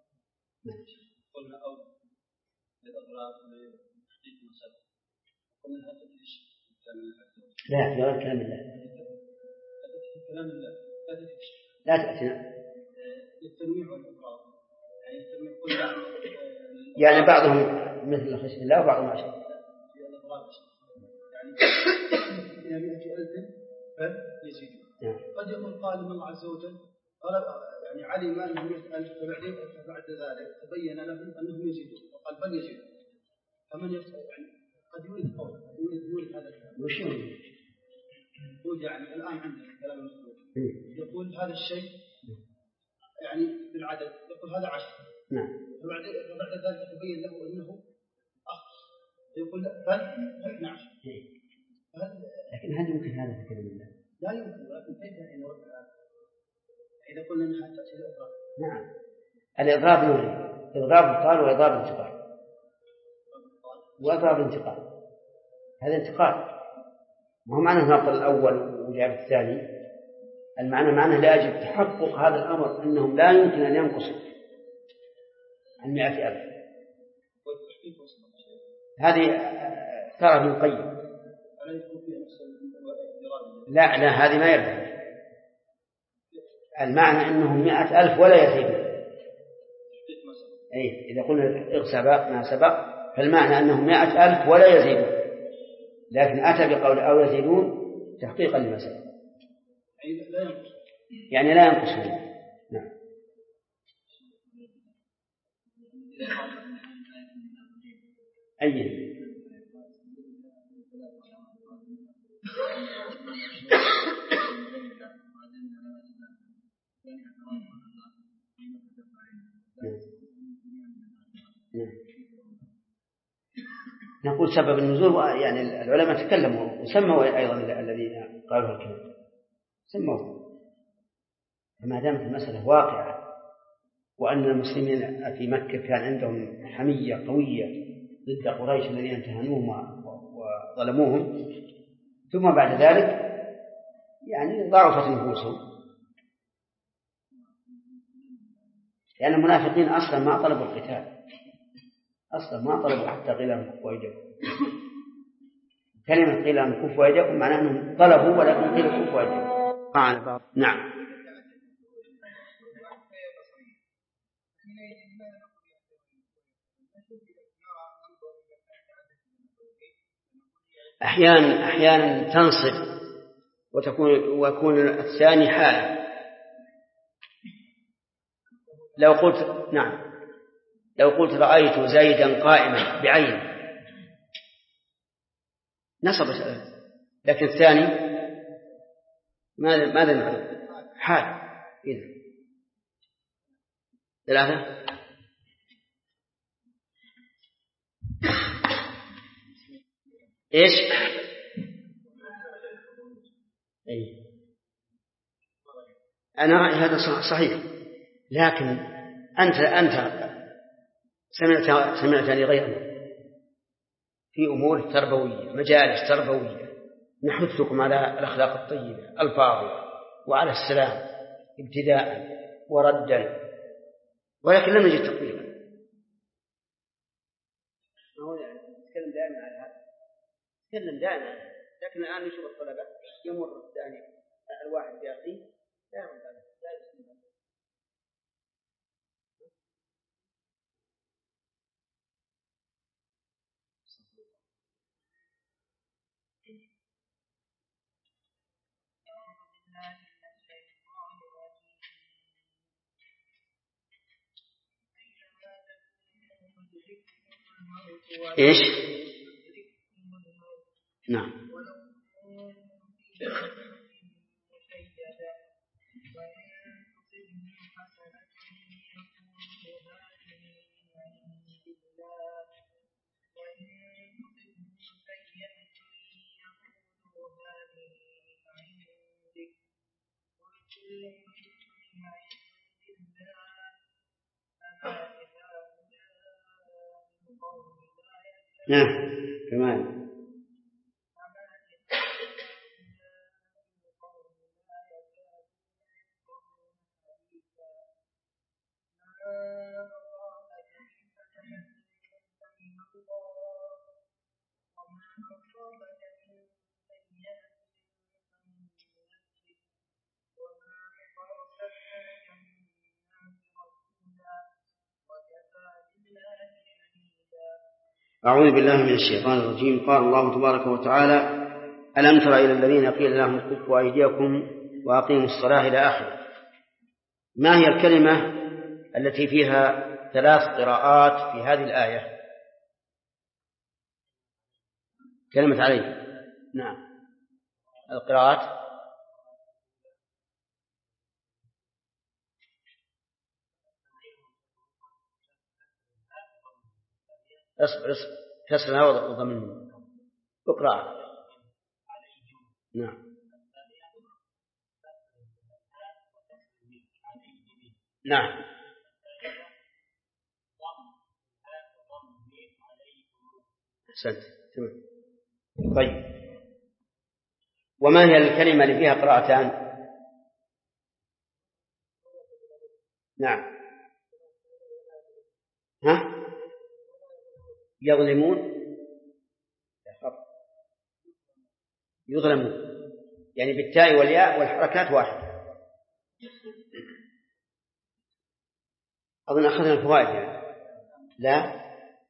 لا في غير كلام الله. لا تأتينا يعني بعضهم مثل خشم الله وبعضهم عشان يعني يزيد. قد يقول قال الله عز وجل يعني علم أنهم يسأل فبعد ذلك تبين لهم أنهم يزيدون وقال بل يزيدون. فمن يعني قد يريد قول يريد هذا الكلام. وش يقول يعني الآن عندنا كلام المسلم يقول هذا الشيء يعني بالعدد يقول هذا 10. نعم. فبعد ذلك تبين له أنه أخص يقول بل 12. لكن هل يمكن هذا في كلام الله؟ لا يمكن. ولكن كيف إذا قلنا أنها تأتي الإضراب؟ نعم. الإضراب نوعين: إضراب الطال وإضراب الانتقال. وإضراب الانتقال هذا انتقال، ما هو معنى نقل الأول وجاب الثاني. المعنى معنى لأجل تحقق هذا الأمر أنهم لا يمكن أن ينقصوا عن 100,000. هذه ترى ابن القيم. لا هذه ما يرد. المعنى أنهم 100,000 ولا يزيدون. أي إذا قلنا اغسى ما سبق فالمعنى أنهم 100,000 ولا يزيدون، لكن أتى بقول أو يزيدون تحقيقا لما سبق، يعني لا ينقصون. نعم. أي نقول سبب النزول، يعني العلماء تكلموا وسموا أيضا الذين قالوا الكلام سموا، فما دامت المسألة واقعة وأن المسلمين في مكة كان عندهم حمية قوية ضد قريش الذين انتهنوهم وظلموهم، ثم بعد ذلك يعني ضعفت نفوسهم، لأن المنافقين أصلا ما طلبوا القتال، أصلا ما طلبوا حتى قيل لهم كفوا أيديكم. كلمة قيل لهم كفوا أيديكم معناه أنهم طلبوا ولكن قيل كفوا أيديكم. نعم. أحيانا تنصب ويكون الثاني حال. لو قلت نعم، لو قلت رأيت زيدا قائما بعينه نصب، لكن الثاني ماذا نعلم؟ حال. إذا 3 إيش؟ أي أنا رأي هذا صحيح، لكن أنت سمعتني غيره في أمور تربوية، مجالس تربوية نحثكم على الأخلاق الطيبة الفاضلة، وعلى السلام ابتداء وردا، ولكن لم نجد تطبيقا. هو نتكلم دائما على هذا، نتكلم دائما، لكن الآن نشوف الطلبة يمر الثاني الواحد بأخيه لا يرد عليه، لا يسلم. إيش؟ نعم. نعم كمان. أعوذ بالله من الشيطان الرجيم. قال الله تبارك وتعالى: ألم تر إلى الذين قيل لهم كفوا أيديكم وأقيموا الصلاة إلى آخره. ما هي الكلمة التي فيها 3 قراءات في هذه الآية؟ كلمة عليه. نعم القراءات اصبر كسرها وضمنها اقرأ. نعم نعم. أحسنت. طيب، وما هي الكلمة اللي فيها قراءتان؟ نعم. ها؟ يظلمون، يظلمون، يعني بالتاء والياء والحركات واحدة. أظن أخذنا الفوائد يعني. لا.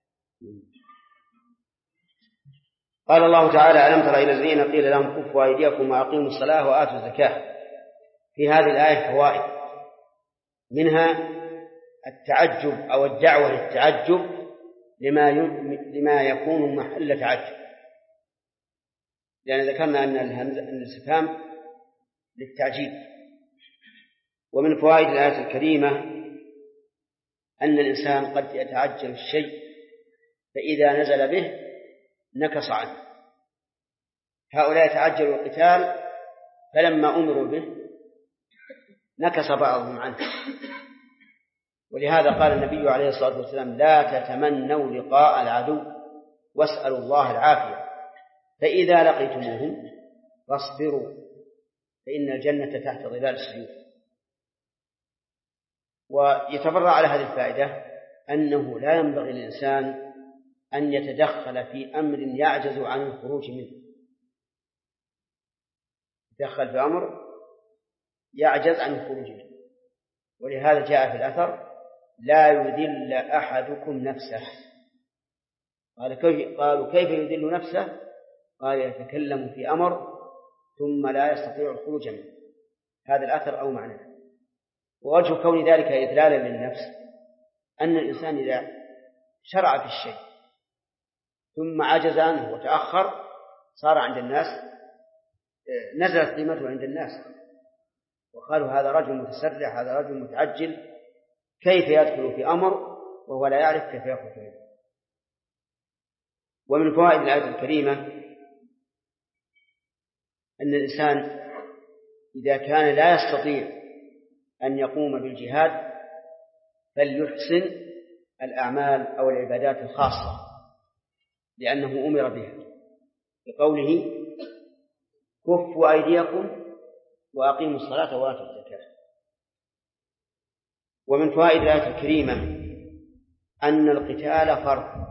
قال الله تعالى: ألم تر إلى الذين قيل لهم كفوا أيديكم وأقيموا الصلاة وآتوا الزكاة. في هذه الآية فوائد، منها التعجب أو الدعوة للتعجب لما يكون محل تعجب، لأن ذكرنا أن الاستفهام للتعجيب. ومن فوائد الآية الكريمة أن الإنسان قد يتعجل الشيء فإذا نزل به نكص عنه. هؤلاء تعجلوا القتال فلما أمروا به نكص بعضهم عنه، ولهذا قال النبي عليه الصلاة والسلام: لا تتمنوا لقاء العدو واسألوا الله العافية، فإذا لقيتموهم فاصبروا فإن الجنة تحت ظلال السيوف. ويتبرع على هذه الفائدة أنه لا ينبغي للإنسان أن يتدخل في أمر يعجز عن الخروج منه. يتدخل في أمر يعجز عن الخروج منه، ولهذا جاء في الأثر: لا يذل أحدكم نفسه. قالوا كيف يذل نفسه؟ قال: يتكلم في أمر ثم لا يستطيع الخروج منه. هذا الأثر أو معناه. ووجه كون ذلك إذلالا للنفس أن الإنسان إذا شرع في الشيء ثم عجز عنه وتأخر صار عند الناس نزلت قيمته عند الناس، وقالوا: هذا رجل متسرع، هذا رجل متعجل، كيف يدخل في أمر وهو لا يعرف كيف يخرج منه. ومن فوائد الآية الكريمة أن الإنسان إذا كان لا يستطيع أن يقوم بالجهاد فليحسن الأعمال أو العبادات الخاصة، لأنه أمر بها بقوله: كفوا أيديكم وأقيموا الصلاة وآتوا الزكاة. ومن فوائد الآية الكريمة أن القتال فرض،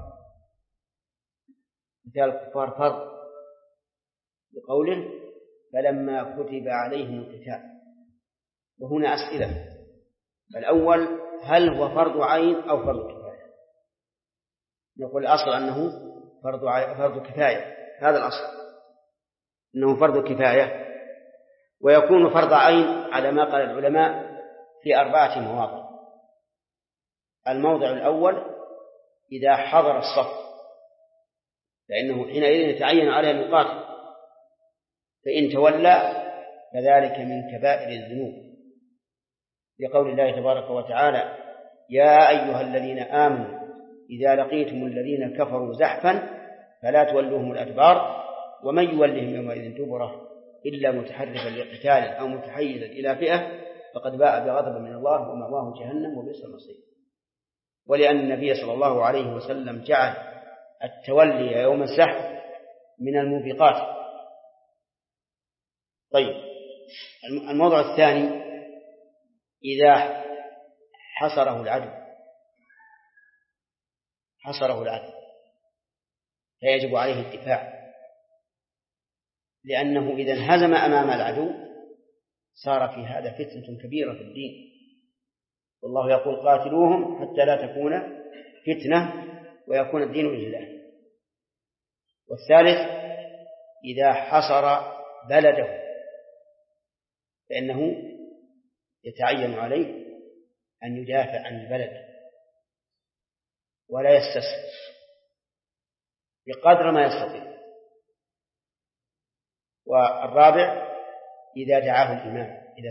قتال الكفار فرض، بقوله فلما كتب عليهم القتال. وهنا أسئلة. الأول: هل هو فرض عين أو فرض كفاية؟ نقول الأصل أنه فرض كفاية، هذا الأصل أنه فرض كفاية، ويكون فرض عين على ما قال العلماء في 4 مواضع. الموضع الأول: إذا حضر الصف، فإنه حينئذ يتعين عليه أن يقاتل، فإن تولى فذلك من كبائر الذنوب، لقول الله تبارك وتعالى: يا أيها الذين آمنوا إذا لقيتم الذين كفروا زحفا فلا تولوهم الأدبار ومن يولهم يومئذ دبره إلا متحرفا لقتال أو متحيزا إلى فئة فقد باء بغضب من الله ومأواه جهنم وبئس المصير. ولأن النبي صلى الله عليه وسلم جعل التولي يوم الزحف من الموبقات. طيب، الموضوع الثاني: إذا حصره العدو فيجب عليه الدفاع، لأنه إذا انهزم أمام العدو صار في هذا فتنة كبيرة في الدين، والله يقول: قاتلوهم حتى لا تكون فتنة ويكون الدين لله. والثالث: إذا حصر بلده فإنه يتعين عليه أن يدافع عن البلد ولا يستسلم بقدر ما يستطيع. والرابع: إذا دعاه الإمام، إذا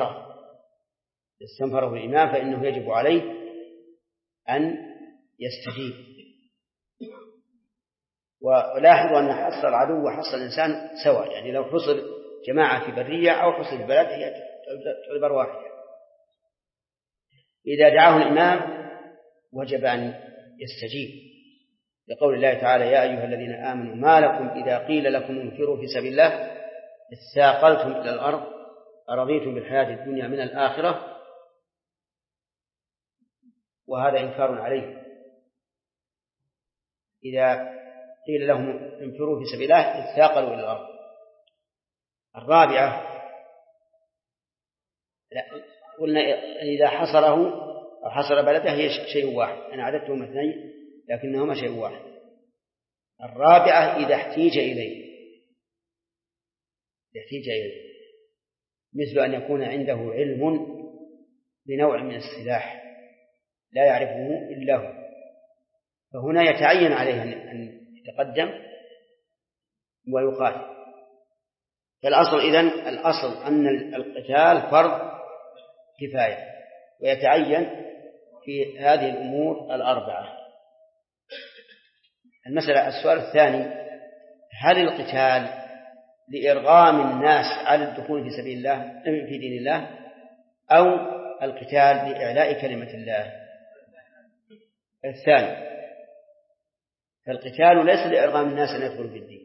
استنفره الإمام فإنه يجب عليه أن يستجيب. ولاحظوا أن حصر العدو وحصر الإنسان سواء، يعني لو حصر جماعة في برية أو حصر في بلد هي تعتبر واحدة. إذا دعاه الإمام وجب أن يستجيب، لقول الله تعالى: يا أيها الذين آمنوا ما لكم إذا قيل لكم انفروا في سبيل الله اثاقلتم إلى الأرض أرضيتم بالحياة الدنيا من الآخرة. وهذا إنكار عليه. إذا قيل لهم انفروا في سبيل الله اثاقلوا إلى الأرض. الرابعة: قلنا إذا حصره أو حصر بلده هي شيء واحد، أنا عددتهم 2 لكنهما شيء واحد. الرابعة: إذا احتيج إليه، مثل أن يكون عنده علم بنوع من السلاح لا يعرفه إلا هو، فهنا يتعين عليه أن يتقدم ويقاتل. فالأصل الأصل أن القتال فرض كفاية ويتعين في هذه الأمور 4. السؤال الثاني: هل القتال لإرغام الناس على الدخول في سبيل الله في دين الله أو القتال لإعلاء كلمة الله؟ الثاني. فالقتال ليس لإرغام الناس أن يدخلوا في الدين،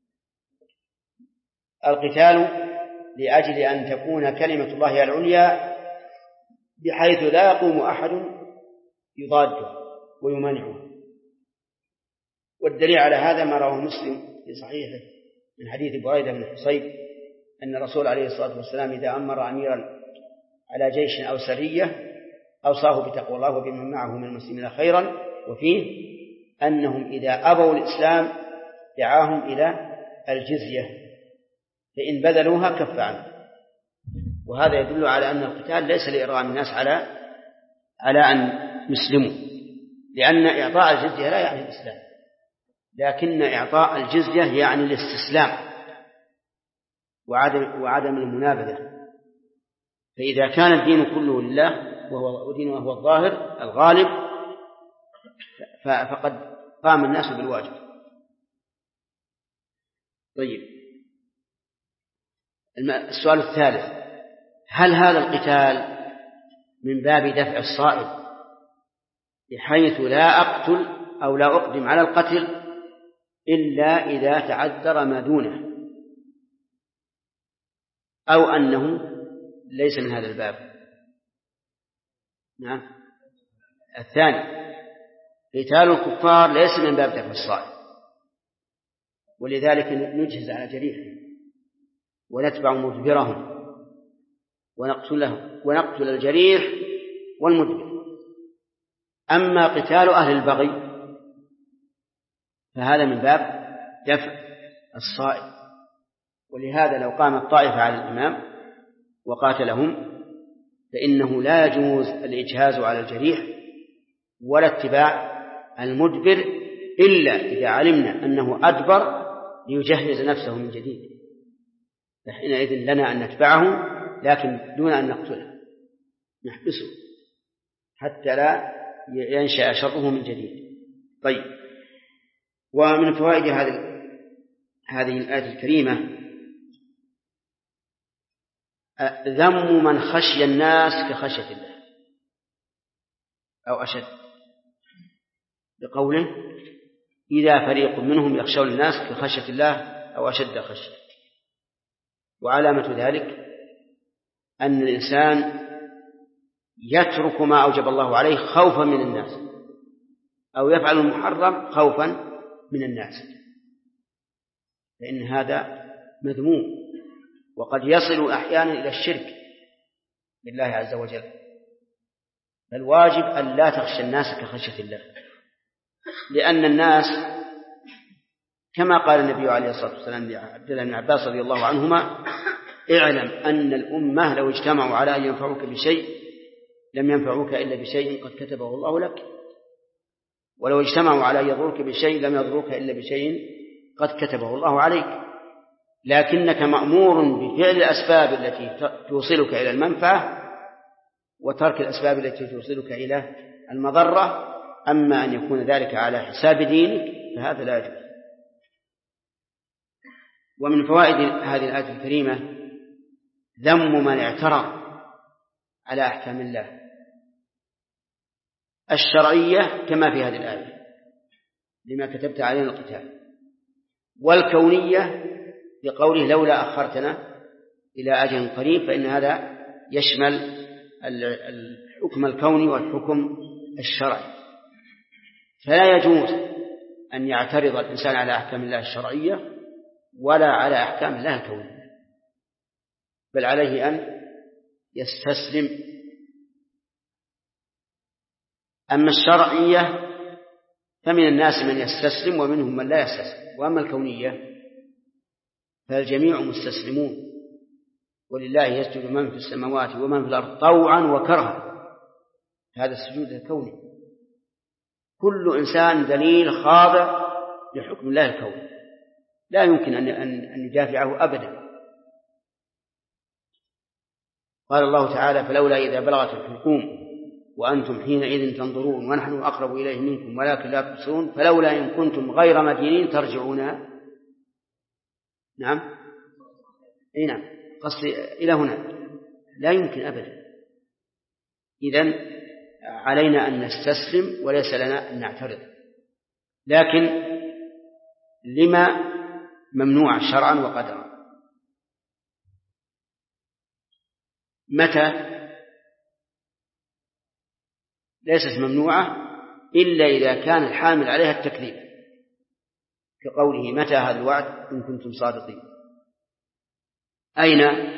القتال لأجل أن تكون كلمة الله هي العليا بحيث لا يقوم أحد يضاده ويمانعه. والدليل على هذا ما رواه مسلم في صحيحه من حديث بريدة بن حصيب أن الرسول عليه الصلاة والسلام إذا أمر أميرا على جيش أو سرية أوصاه بتقوى الله وبمن معه من المسلمين خيرا، وفيه أنهم إذا أبوا الإسلام دعاهم إلى الجزية فإن بذلوها كف عنه. وهذا يدل على أن القتال ليس لإرغام الناس على أن يسلموا، لأن إعطاء الجزية لا يعني الإسلام، لكن إعطاء الجزية يعني الاستسلام وعدم المنابذة. فإذا كان الدين كله لله ودينه هو الظاهر الغالب فقد قام الناس بالواجب. طيب، السؤال الثالث: هل هذا القتال من باب دفع الصائب بحيث لا أقتل أو لا أقدم على القتل إلا إذا تعذر ما دونه؟ أو أنه ليس من هذا الباب. نعم. الثاني قتال الكفار ليس من باب دفع الصائل، ولذلك نجهز على جريحهم ونتبع مدبرهم ونقتل الجريح والمدبر. أما قتال أهل البغي فهذا من باب دفع الصائل، ولهذا لو قامت طائفة على الإمام وقاتلهم فإنه لا يجوز الإجهاز على الجريح ولا اتباع المدبر إلا إذا علمنا أنه أدبر ليجهز نفسه من جديد، فحينئذ لنا أن نتبعه لكن دون أن نقتله، نحبسه حتى لا ينشأ شره من جديد. طيب، ومن فوائد هذه الآية الكريمة ذم من خشي الناس كخشية الله أو أشد، بقوله إذا فريق منهم يخشون الناس كخشية الله أو أشد خشية. وعلامة ذلك أن الإنسان يترك ما أوجب الله عليه خوفا من الناس، أو يفعل المحرم خوفا من الناس، فإن هذا مذموم، وقد يصل أحيانا إلى الشرك بالله عز وجل. فالواجب أن لا تخشى الناس كخشية الله، لأن الناس كما قال النبي عليه الصلاة والسلام لعبد الله بن عباس رضي الله عنهما: اعلم أن الأمة لو اجتمعوا على أن ينفعوك بشيء لم ينفعوك إلا بشيء قد كتبه الله لك، ولو اجتمعوا على أن يضروك بشيء لم يضروك إلا بشيء قد كتبه الله عليك، لكنك مأمور بفعل الأسباب التي توصلك إلى المنفعة وترك الأسباب التي توصلك إلى المضرة. أما أن يكون ذلك على حساب دينك فهذا لا يجوز. ومن فوائد هذه الآية الكريمة ذم من اعترض على أحكام الله الشرعية كما في هذه الآية لما كتبت علينا القتال، والكونية بقوله لولا أخرتنا إلى أجل قريب، فإن هذا يشمل الحكم الكوني والحكم الشرعي. فلا يجوز أن يعترض الإنسان على أحكام الله الشرعية ولا على أحكام الله الكونية، بل عليه أن يستسلم. أما الشرعية فمن الناس من يستسلم ومنهم من لا يستسلم، وأما الكونية فالجميع مستسلمون، ولله يسجد من في السماوات ومن في الأرض طوعا وكرها، هذا السجود الكوني. كل إنسان ذليل خاضع لحكم الله الكوني، لا يمكن أن يدافعه أبدا. قال الله تعالى: فلولا إذا بلغت الحلقوم وأنتم حينئذ تنظرون ونحن أقرب إليه منكم ولكن لا تبصرون فلولا إن كنتم غير مدينين ترجعونها. نعم، أي نعم، قصدي إلى هنا لا يمكن أبدا. إذن علينا أن نستسلم وليس لنا أن نعترض، لكن لما ممنوع شرعا وقدرا. متى ليست ممنوعة إلا إذا كان الحامل عليها التكذيب، كقوله: متى هذا الوعد إن كنتم صادقين. أين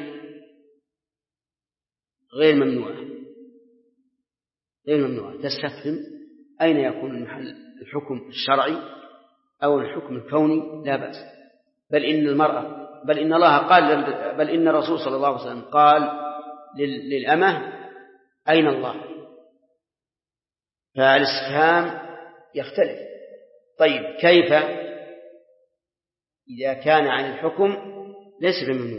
غير ممنوعة، غير ممنوعة، تستفهم أين يكون محل الحكم الشرعي أو الحكم الكوني لا بأس. بل إن الله قال، بل إن الرسول صلى الله عليه وسلم قال للأمة: أين الله؟ فالاستفهام يختلف. طيب، كيف إذا كان عن الحكم ليس بممنوع؟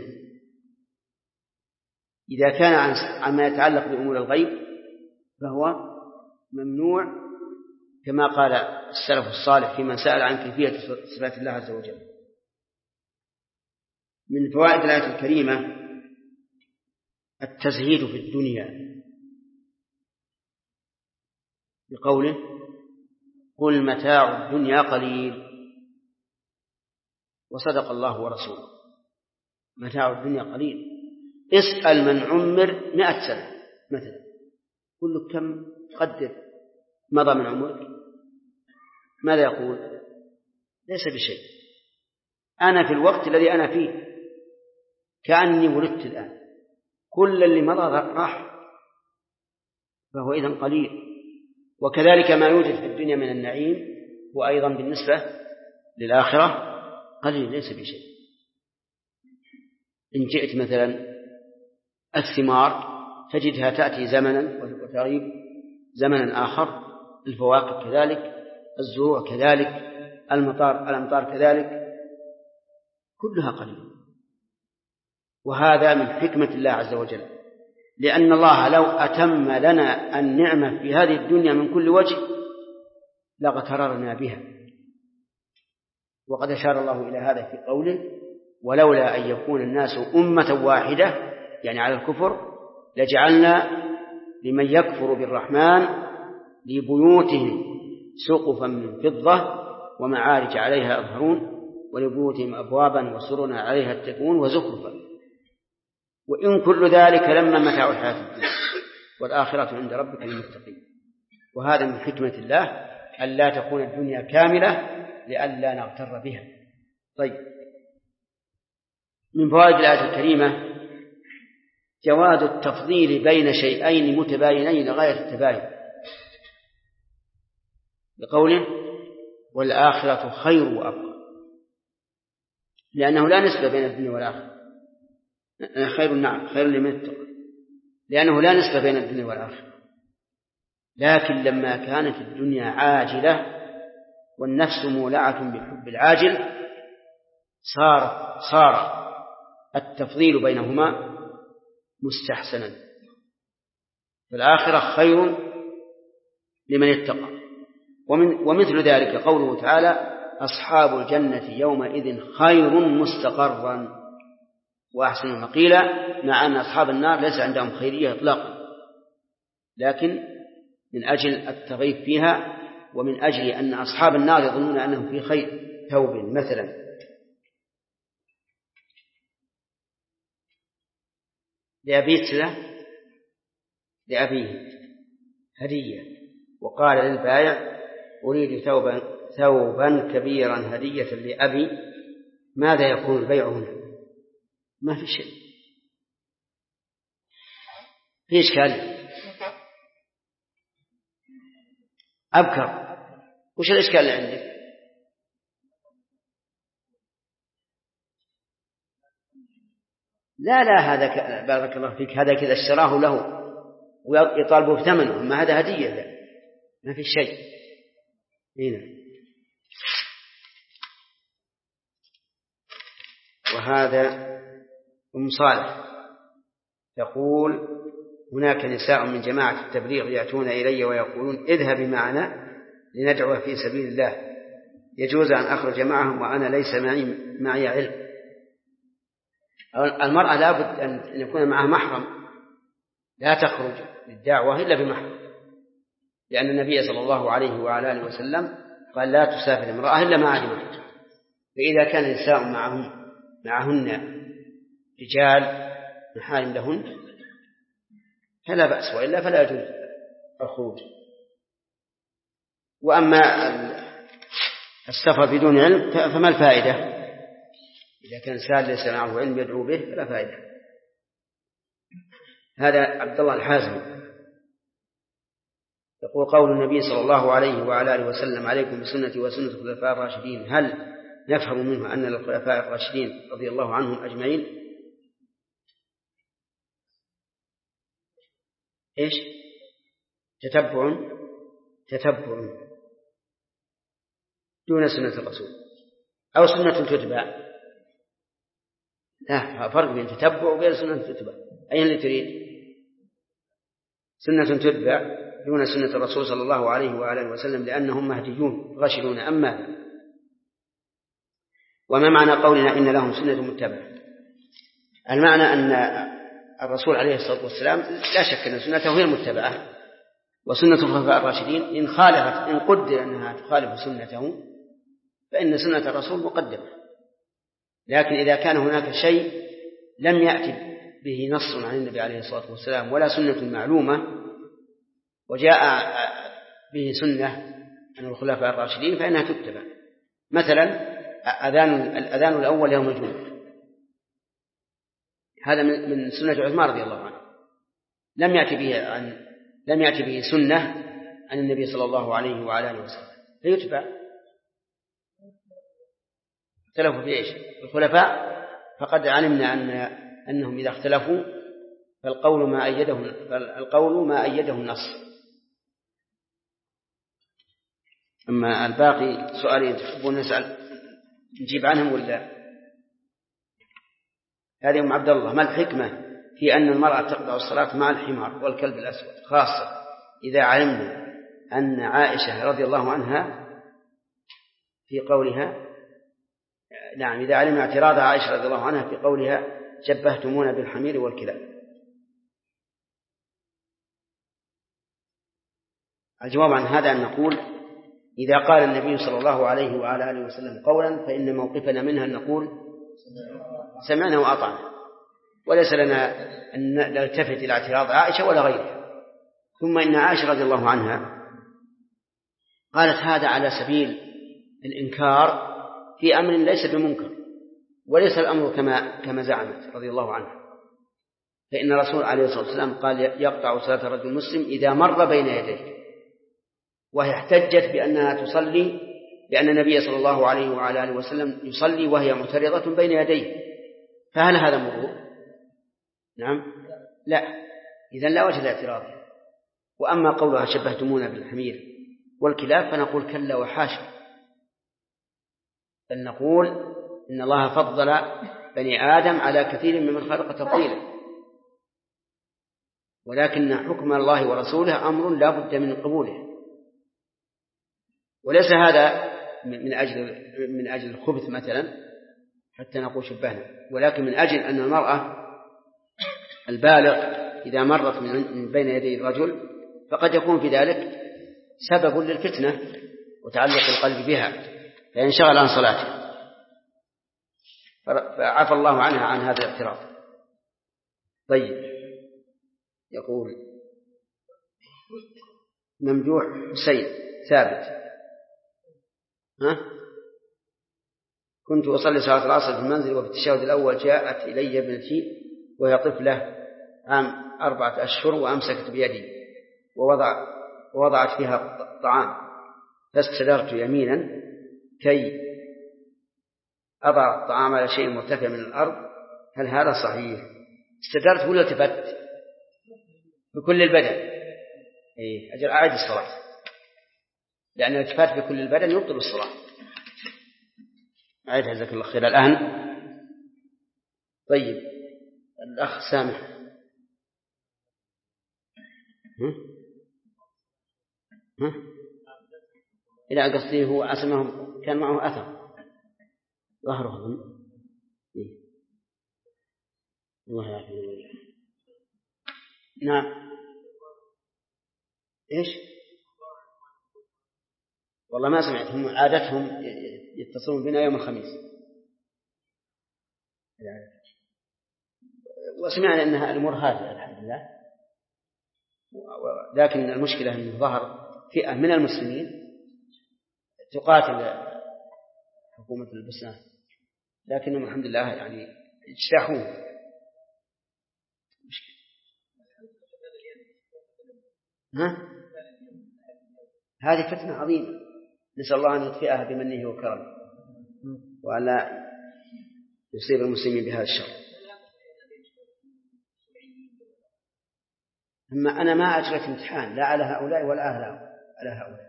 إذا كان عما يتعلق بأمور الغيب فهو ممنوع، كما قال السلف الصالح في من سأل عن كيفية صفات الله عز وجل. من فوائد الآية الكريمة التزهيد في الدنيا، بقوله: قل متاع الدنيا قليل. وصدق الله ورسوله، متاع الدنيا قليل، اسأل من عمر 100 سنة مثلا، قل له كم قدر مضى من عمرك، ماذا يقول؟ ليس بشيء، أنا في الوقت الذي أنا فيه كأني ولدت الآن، كل اللي مضى راح، فهو إذن قليل. وكذلك ما يوجد في الدنيا من النعيم وأيضا بالنسبة للآخرة قليل، ليس بشيء. إن جئت مثلا الثمار تجدها تأتي زمنا وتغيب زمنا آخر، الفواكه كذلك، الزروع كذلك، الأمطار كذلك، كلها قليل. وهذا من حكمة الله عز وجل، لأن الله لو أتم لنا النعمة في هذه الدنيا من كل وجه لاغتررنا بها. وقد أشار الله إلى هذا في قوله: ولولا أن يكون الناس أمة واحدة، يعني على الكفر، لجعلنا لمن يكفر بالرحمن لبيوتهم سقفا من فضة ومعارج عليها يظهرون ولبيوتهم أبوابا وسرنا عليها يتكئون وزخرفا، وإن كل ذلك لما متاع الحياة الدنيا والآخرة عند ربك للمتقين. وهذا من حكمة الله ألا تكون الدنيا كاملة لئلا نغتر بها. طيب، من فوائد الآية الكريمة جواز التفضيل بين شيئين متباينين لغاية التباين، بقوله: والآخرة خير وأبقى، لأنه لا نسبة بين الدنيا والآخرة. خير، نعم، خير لمن اتقى، لأنه لا نسبة بين الدنيا والآخرة. لكن لما كانت الدنيا عاجلة والنفس مولعة بحب العاجل صار التفضيل بينهما مستحسنا. فالآخرة خير لمن اتقى. ومثل ذلك قوله تعالى: أصحاب الجنة يومئذ خير مستقرا وأحسن مقيلا، مع أن أصحاب النار ليس عندهم خيرية إطلاقا، لكن من أجل التغيب فيها ومن أجل أن أصحاب النار يظنون أنهم في خير. ثوب مثلا لأبيه هدية، وقال للبائع: أريد ثوبا كبيرا هدية لأبي، ماذا يكون البيع هنا؟ ما في شيء، في إشكال. أبكر، وش الإشكال اللي عندك؟ لا هذا بارك الله فيك، هذا كذا اشتراه له ويطالبه بثمنه، أما هذا هدية، لا ما في شيء هنا. وهذا أم صالح تقول: هناك نساء من جماعة التبليغ يأتون إلي ويقولون: اذهبي معنا لندعو في سبيل الله، يجوز أن أخرج معهم وأنا ليس معي علم. المرأة لابد أن يكون معها محرم، لا تخرج للدعوة إلا بمحرم، لأن النبي صلى الله عليه وعلى آله وسلم قال: لا تسافر امرأة إلا مع ذي محرم. فإذا كان النساء معهن رجال محارم لهن فلا بأس، وإلا فلا يجوز الخروج. وأما السفر بدون علم فما الفائدة؟ إذا كان سال ليس معه علم يدعو به فلا فائدة. هذا عبد الله الحازمي يقول: قول النبي صلى الله عليه وعلى آله وسلم: عليكم بسنتي وسنة الخلفاء الراشدين، هل نفهم منه أن للخلفاء الراشدين رضي الله عنهم أجمعين إيش؟ تتبع دون سنة الرسول أو سنة تتبع. لا فرق بين تتبع وبين سنة تتبع. أين اللي تريد؟ سنة تتبع دون سنة الرسول صلى الله عليه وآله وسلم، لأنهم مهديون غاشلون. أما وما معنى قولنا إن لهم سنة متبعة؟ المعنى أن الرسول عليه الصلاة والسلام لا شك أن سنته هي المتبعة، وسنة الخلفاء الراشدين إن قدر أنها تخالف سنته فإن سنة الرسول مقدمة. لكن إذا كان هناك شيء لم يأتي به نص عن النبي عليه الصلاة والسلام ولا سنة معلومة وجاء به سنة عن الخلفاء الراشدين فإنها تتبع. مثلا الأذان الأول يوم الجمعة، هذا من سنة عثمان رضي الله عنه، لم يأتي به سنة عن النبي صلى الله عليه وعلى آله وسلم فيتبع. اختلفوا في إيش؟ الخلفاء، فقد علمنا أنهم إذا اختلفوا فالقول ما أيده النص. أما الباقي سؤالين تحبون نسأل نجيب عنهم ولا؟ هذه أم عبد الله: ما الحكمة في أن المرأة تقطع الصلاة مع الحمار والكلب الأسود، خاصة إذا علمنا أن عائشة رضي الله عنها في قولها، نعم، إذا علمنا اعتراض عائشة رضي الله عنها في قولها شبهتمونا بالحمير والكلاب. الجواب عن هذا أن نقول إذا قال النبي صلى الله عليه وعلى آله وسلم قولا فإن موقفنا منها أن نقول سمعنا وأطعنا، وليس لنا أن نلتفت إلى اعتراض عائشة ولا غيرها. ثم إن عائشة رضي الله عنها قالت هذا على سبيل الإنكار في أمر ليس بمنكر، وليس الأمر كما زعمت رضي الله عنها، فإن الرسول عليه الصلاة والسلام قال يقطع صلاة الرجل المسلم إذا مر بين يديه، وهي احتجت بأنها تصلي لأن النبي صلى الله عليه وعلى آله وسلم يصلي وهي معترضة بين يديه، فهل هذا مرور؟ نعم، لا، إذن لا وجه لاعتراضه. وأما قولها شبهتمونا بالحمير والكلاب فنقول كلا وحاشا، بل نقول إن الله فضل بني آدم على كثير ممن خلق تفضيلا، ولكن حكم الله ورسوله أمر لا بد من قبوله، وليس هذا من أجل الخبث مثلا حتى نقول شبهنا، ولكن من أجل أن المرأة البالغ إذا مرت من بين يدي الرجل فقد يكون في ذلك سبب للفتنة وتعلق القلب بها فينشغل عن صلاته، فعفى الله عنها عن هذا الاعتراض. طيب، يقول ممدوح حسين ثابت: كنت أصلي صلاة العصر في المنزل وفي التشهد الأول جاءت إلي ابنتي وهي طفلة عام 4 أشهر وأمسكت بيدي ووضعت فيها طعام، فاستدرت يمينا كي أضع الطعام على شيء مرتفع من الأرض، هل هذا صحيح؟ استدرت ولا التفت؟ بكل البدن. أجل أعيد الصلاة، لأن الالتفات بكل البدن يبطل الصلاة. أعيدها جزاك الله خير الآن. طيب، الأخ سامح، إلى قصده هو أسمهم كان معه أثر ظهره الله يعافيه. نعم، إيش؟ والله ما سمعت، هم عادتهم يتصلون بنا يوم الخميس، وسمعنا أنها الأمور هادئة الحمد لله، لكن المشكلة أن ظهر فئة من المسلمين تقاتل حكومة البوسنة، لكنهم الحمد لله يعني اجتاحوه. هذه فتنة عظيمة، نسأل الله أن يطفئها بمنه وكرمه وألا يصيب المسلمين بهذا الشر. أما أنا ما أجريت امتحان لا على هؤلاء ولا على هؤلاء،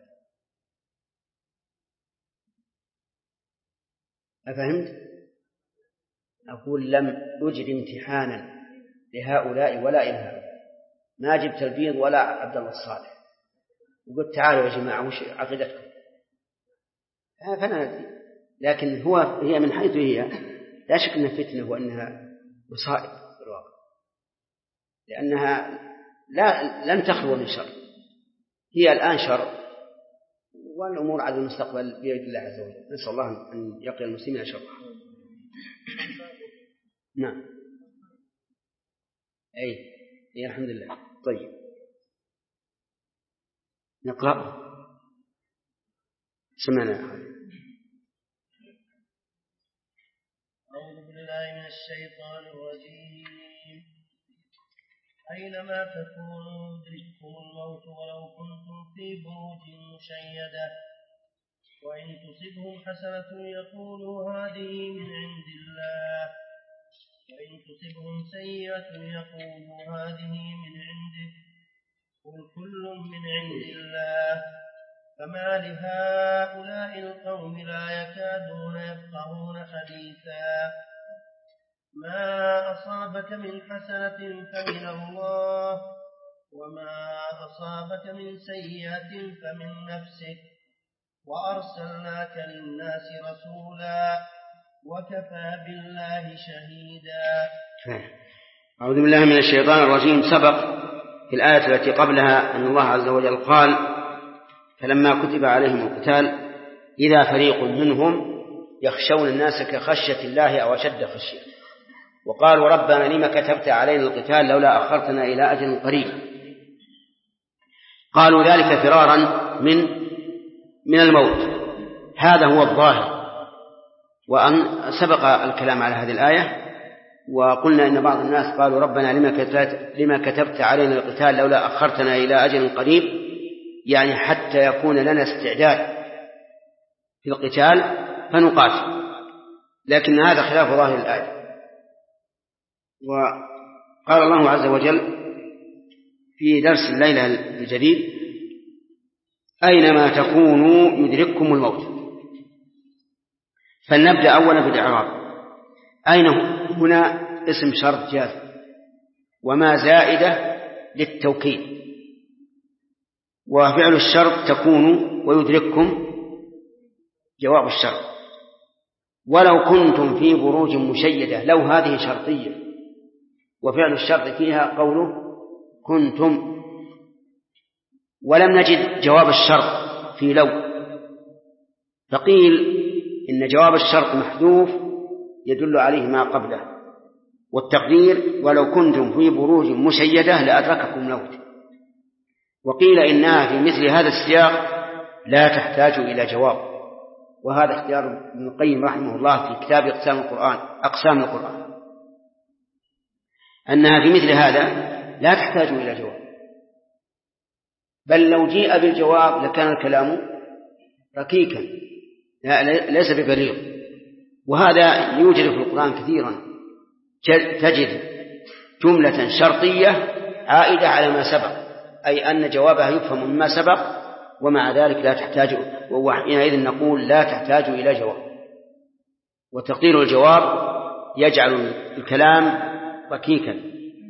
أفهمت؟ أقول لم أجري امتحانا لهؤلاء ولا إلى هؤلاء، ما جبت البيض ولا عبد الله الصالح وقلت تعالوا يا جماعة وش عقيدتكم، فأنا ندري. لكن هي من حيث هي لا شك أنها فتنة وأنها مصائب في الواقع، لأنها لن تخلو من شر، هي الآن شر، والأمور على المستقبل بيد الله عز وجل، نسأل الله أن يقي المسلمين شرها. نعم. أي الحمد لله. طيب نقرأ. سمعنا. أعوذ بالله من الشيطان الرجيم. أينما تكونوا يدرككم الموت ولو كنتم في بروج مشيدة وإن تصبهم حسنة يقولوا هذه من عند الله وإن تصبهم سيئة يقولوا هذه من عندك قل كل من عند الله فما لهؤلاء القوم لا يكادون يفقهون حديثا ما أصابك من حسنة فمن الله وما أصابك من سيئة فمن نفسك وأرسلناك للناس رسولا وكفى بالله شهيدا. أعوذ بالله من الشيطان الرجيم. سبق في الآية التي قبلها أن الله عز وجل قال فلما كتب عليهم القتال إذا فريق منهم يخشون الناس كخشية الله أو أشد خشية وقالوا ربنا لما كتبت علينا القتال لولا أخرتنا إلى أجل قريب. قالوا ذلك فرارا من الموت. هذا هو الظاهر. وأن سبق الكلام على هذه الآية وقلنا إن بعض الناس قالوا ربنا لما كتبت علينا القتال لولا أخرتنا إلى أجل قريب، يعني حتى يكون لنا استعداد في القتال فنقاتل. لكن هذا خلاف ظاهر الآية. وقال الله عز وجل في درس الليلة الجديد أينما تكونوا يدرككم الموت. فلنبدأ أولا بالإعراب. أين هنا اسم شرط جازم وما زائدة للتوكيد، وفعل الشرط تكون ويدرككم جواب الشرط. ولو كنتم في بروج مشيدة، لو هذه شرطية وفعل الشرط فيها قوله كنتم، ولم نجد جواب الشرط في لو، فقيل إن جواب الشرط محذوف يدل عليه ما قبله، والتقدير ولو كنتم في بروج مشيدة لأدرككم الموت. وقيل إنها في مثل هذا السياق لا تحتاج إلى جواب، وهذا اختيار ابن القيم رحمه الله في كتاب أقسام القرآن أنها في مثل هذا لا تحتاج إلى جواب، بل لو جيء بالجواب لكان الكلام ركيكا ليس ببليغ. وهذا يوجد في القرآن كثيرا، تجد جملة شرطية عائدة على ما سبق، أي أن جوابها يفهم مما سبق، ومع ذلك لا تحتاج، وحينئذ نقول لا تحتاج إلى جواب. وتقدير الجواب يجعل الكلام ركيكا.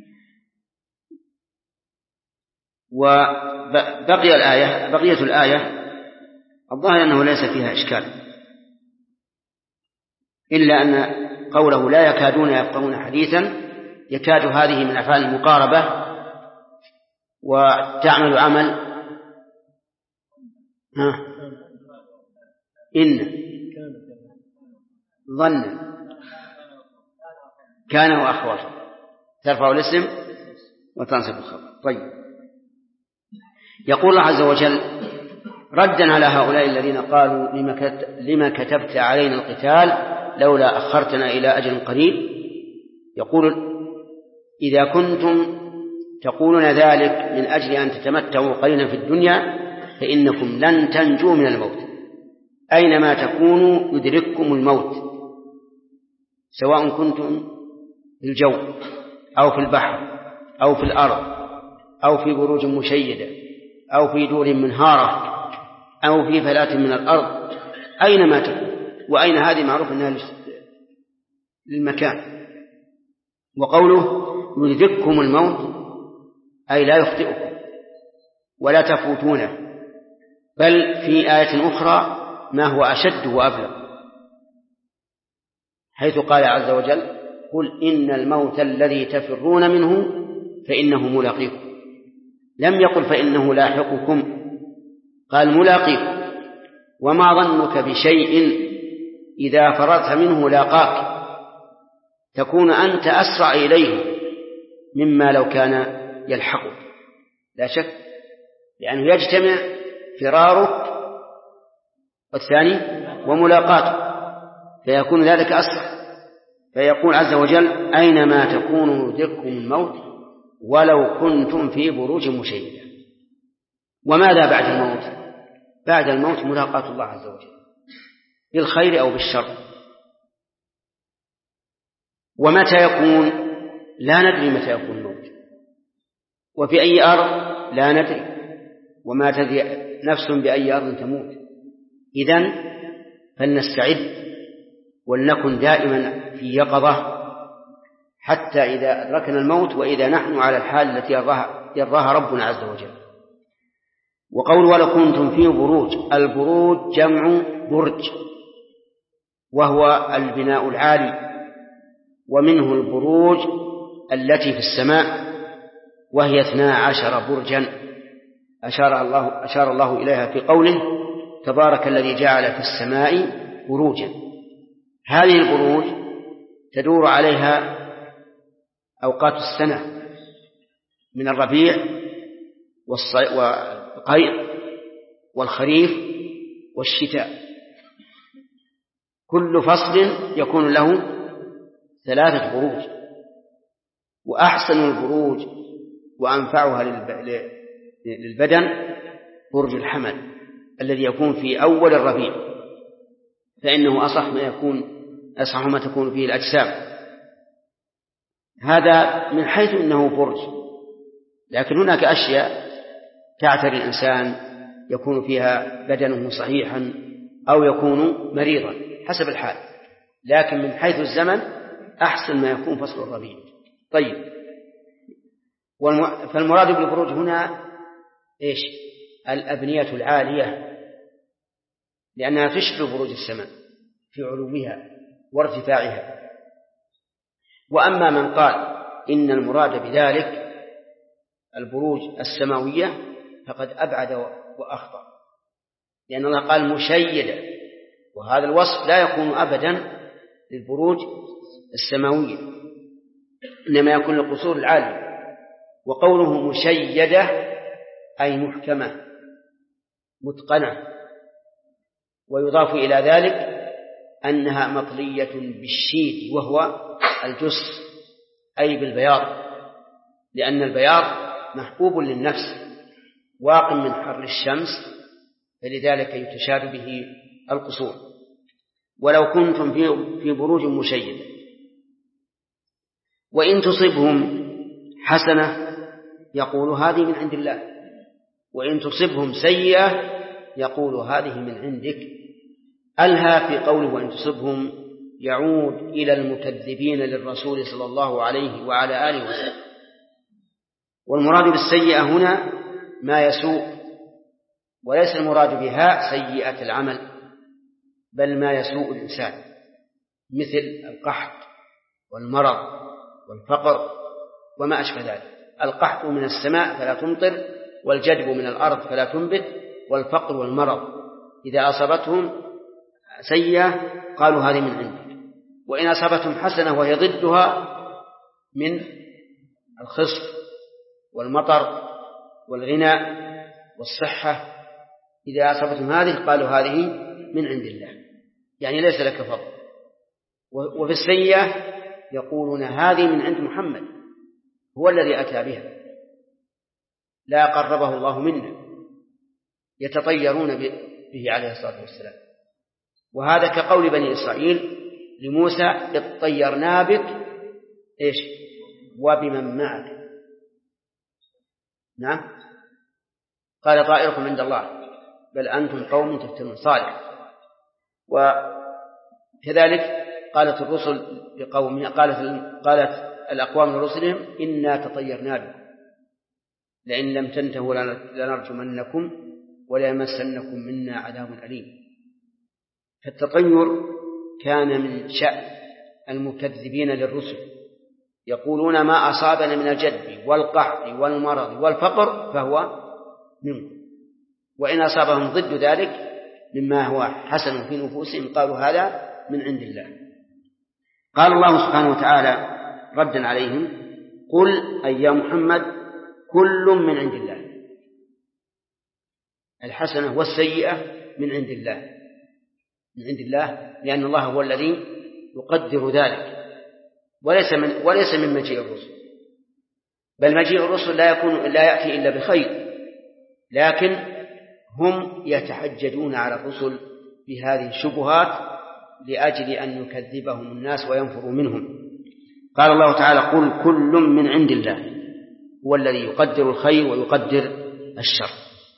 بقية الآية الظاهر أنه ليس فيها إشكال، إلا أن قوله لا يكادون يفقهون حديثا، يكاد هذه من أفعال المقاربة وتعمل عمل إن ظن كان وأخواته، ترفع الاسم وتنصب الخبر. طيب، يقول الله عز وجل ردا على هؤلاء الذين قالوا لما كتبت علينا القتال لولا أخرتنا إلى أجل قريب، يقول إذا كنتم تقولون ذلك من أجل أن تتمتعوا قليلا في الدنيا فإنكم لن تنجوا من الموت. أينما تكونوا يدرككم الموت، سواء كنتم في الجو أو في البحر أو في الأرض أو في بروج مشيدة أو في دور منهارة أو في فلاة من الأرض، أينما تكون. وأين هذه معروف أنها للمكان. وقوله يدرككم الموت أي لا يخطئكم ولا تفوتونه، بل في آية أخرى ما هو أشد وأبلغ، حيث قال عز وجل قل إن الموت الذي تفرون منه فإنه ملاقيكم. لم يقل فإنه لاحقكم، قال ملاقيكم. وما ظنك بشيء إذا فررت منه لاقاك، تكون أنت أسرع إليه مما لو كان يلحقه، لا شك، لأنه يجتمع فرارك والثاني وملاقاته، فيكون ذلك أسرع. فيقول عز وجل: أينما تكونوا يدرككم الموت ولو كنتم في بروج مشيدة. وماذا بعد الموت؟ بعد الموت ملاقاة الله عز وجل بالخير أو بالشر. ومتى يكون؟ لا ندري متى يكون الموت، وفي أي أرض لا ندري، وما تدري نفس بأي أرض تموت. إذن فلنستعد ولنكن دائما في يقظة حتى إذا أدركنا الموت وإذا نحن على الحال التي يرضاها ربنا عز وجل. وقول ولو كنتم في بروج، البروج جمع برج، وهو البناء العالي، ومنه البروج التي في السماء وهي 12 برجا أشار الله إليها في قوله: تبارك الذي جعل في السماء بروجا. هذه البروج تدور عليها أوقات السنة من الربيع والقيء والخريف والشتاء، كل فصل يكون له 3 بروج. وأحسن البروج وأنفعها للبدن برج الحمل الذي يكون في أول الربيع، فإنه أصح ما تكون فيه الأجسام. هذا من حيث إنه برج، لكن هناك أشياء تعتري الإنسان يكون فيها بدنه صحيحا أو يكون مريضا حسب الحال، لكن من حيث الزمن أحسن ما يكون فصل الربيع. طيب، فالمراد بالبروج هنا إيش؟ الأبنية العالية، لأنها تشبه بروج السماء في علوها وارتفاعها. وأما من قال إن المراد بذلك البروج السماوية فقد أبعد وأخطأ، لأن الله قال مشيدة، وهذا الوصف لا يكون أبدا للبروج السماوية، إنما يكون للقصور العالية. وقوله مشيدة أي محكمة متقنة، ويضاف إلى ذلك أنها مطلية بالشيد وهو الجص أي بالبياض، لأن البياض محبوب للنفس واق من حر الشمس، فلذلك يتشار به القصور. ولو كنتم في بروج مشيدة. وإن تصبهم حسنة يقول هذه من عند الله، وإن تصبهم سيئة يقول هذه من عندك. ألها في قوله وإن تصبهم يعود إلى المكذبين للرسول صلى الله عليه وعلى آله وسلم. والمراد بالسيئة هنا ما يسوء، وليس المراد بها سيئة العمل، بل ما يسوء الإنسان، مثل القحط والمرض والفقر وما أشبه ذلك. القحط من السماء فلا تمطر، والجدب من الأرض فلا تنبت، والفقر والمرض إذا أصابتهم سيئة قالوا هذه من عندك، وإن أصابتهم حسنة وهي ضدها من الخصف والمطر والغنى والصحة، إذا أصابتهم هذه قالوا هذه من عند الله، يعني ليس لك فضل. وفي السيئة يقولون هذه من عند محمد، هو الذي أتى بها، لا قربه الله منا، يتطيرون به عليه الصلاة والسلام. وهذا كقول بني إسرائيل لموسى اطيرنا بك إيش وبمن معك. نعم، قال طائركم عند الله بل أنتم قوم تفتنون. صالح. وكذلك قالت الرسل لقومها، قالت الأقوام لرسلهم إنا تطيرنا بكم لئن لم تنتهوا لنرجمنكم وليمسنكم منا عذاب أليم. فالتطير كان من شأن المكذبين للرسل، يقولون ما أصابنا من الجدب والقحط والمرض والفقر فهو منكم، وإن أصابهم ضد ذلك مما هو حسن في نفوسهم قالوا هذا من عند الله. قال الله سبحانه وتعالى ردا عليهم قل أي يا محمد كل من عند الله، الحسنة والسيئة من عند الله، من عند الله، لأن الله هو الذي يقدر ذلك، وليس من مجيء الرسل، بل مجيء الرسل لا يأتي إلا بخير، لكن هم يتحججون على الرسل بهذه الشبهات لأجل أن يكذبهم الناس وينفروا منهم. قال الله تعالى قل كل من عند الله، هو الذي يقدر الخير ويقدر الشر.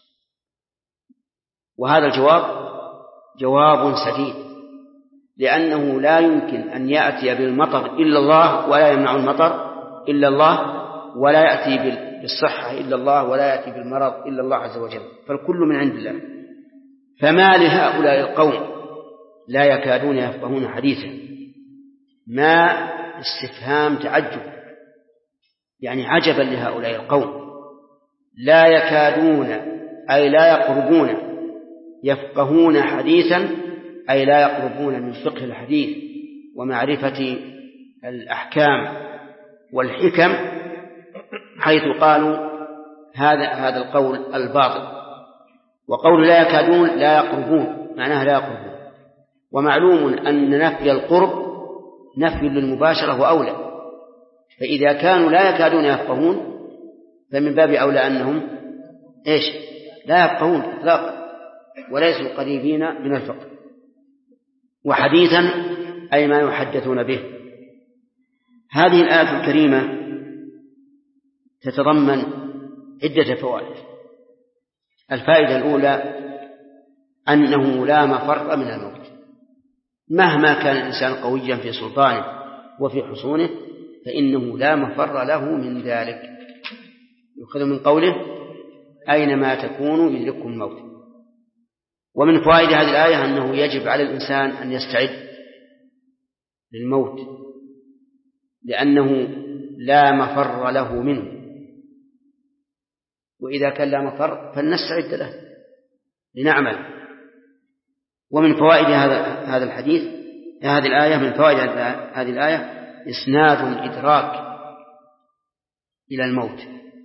وهذا الجواب جواب سديد، لأنه لا يمكن أن يأتي بالمطر إلا الله، ولا يمنع المطر إلا الله، ولا يأتي بالصحة إلا الله، ولا يأتي بالمرض إلا الله عز وجل، فالكل من عند الله. فما لهؤلاء القوم لا يكادون يفقهون حديثا، ما استفهام تعجب، يعني عجبا لهؤلاء القوم، لا يكادون أي لا يقربون يفقهون حديثا، أي لا يقربون من فقه الحديث ومعرفة الأحكام والحكم، حيث قالوا هذا القول الباطل. وقول لا يكادون لا يقربون معناها لا يقربون، ومعلوم أن نفي القرب نفي للمباشرة وأولى، فإذا كانوا لا يكادون يفقهون فمن باب أولى أنهم لا يفقهون إطلاقا وليسوا قريبين من الفقه. وحديثا أي ما يحدثون به. هذه الآية الكريمة تتضمن عدة فوائد. الفائدة الأولى أنه لا مفر من الموت، مهما كان الإنسان قويا في سلطانه وفي حصونه فإنه لا مفر له من ذلك. يؤخذ من قوله أينما تكونوا يدرككم الموت. ومن فوائد هذه الآية أنه يجب على الإنسان أن يستعد للموت، لأنه لا مفر له منه، وإذا كان لا مفر فلنستعد له لنعمل. ومن فوائد هذا الحديث هذه الآية، من فوائد هذه الآية إسناد الإدراك إلى الموت،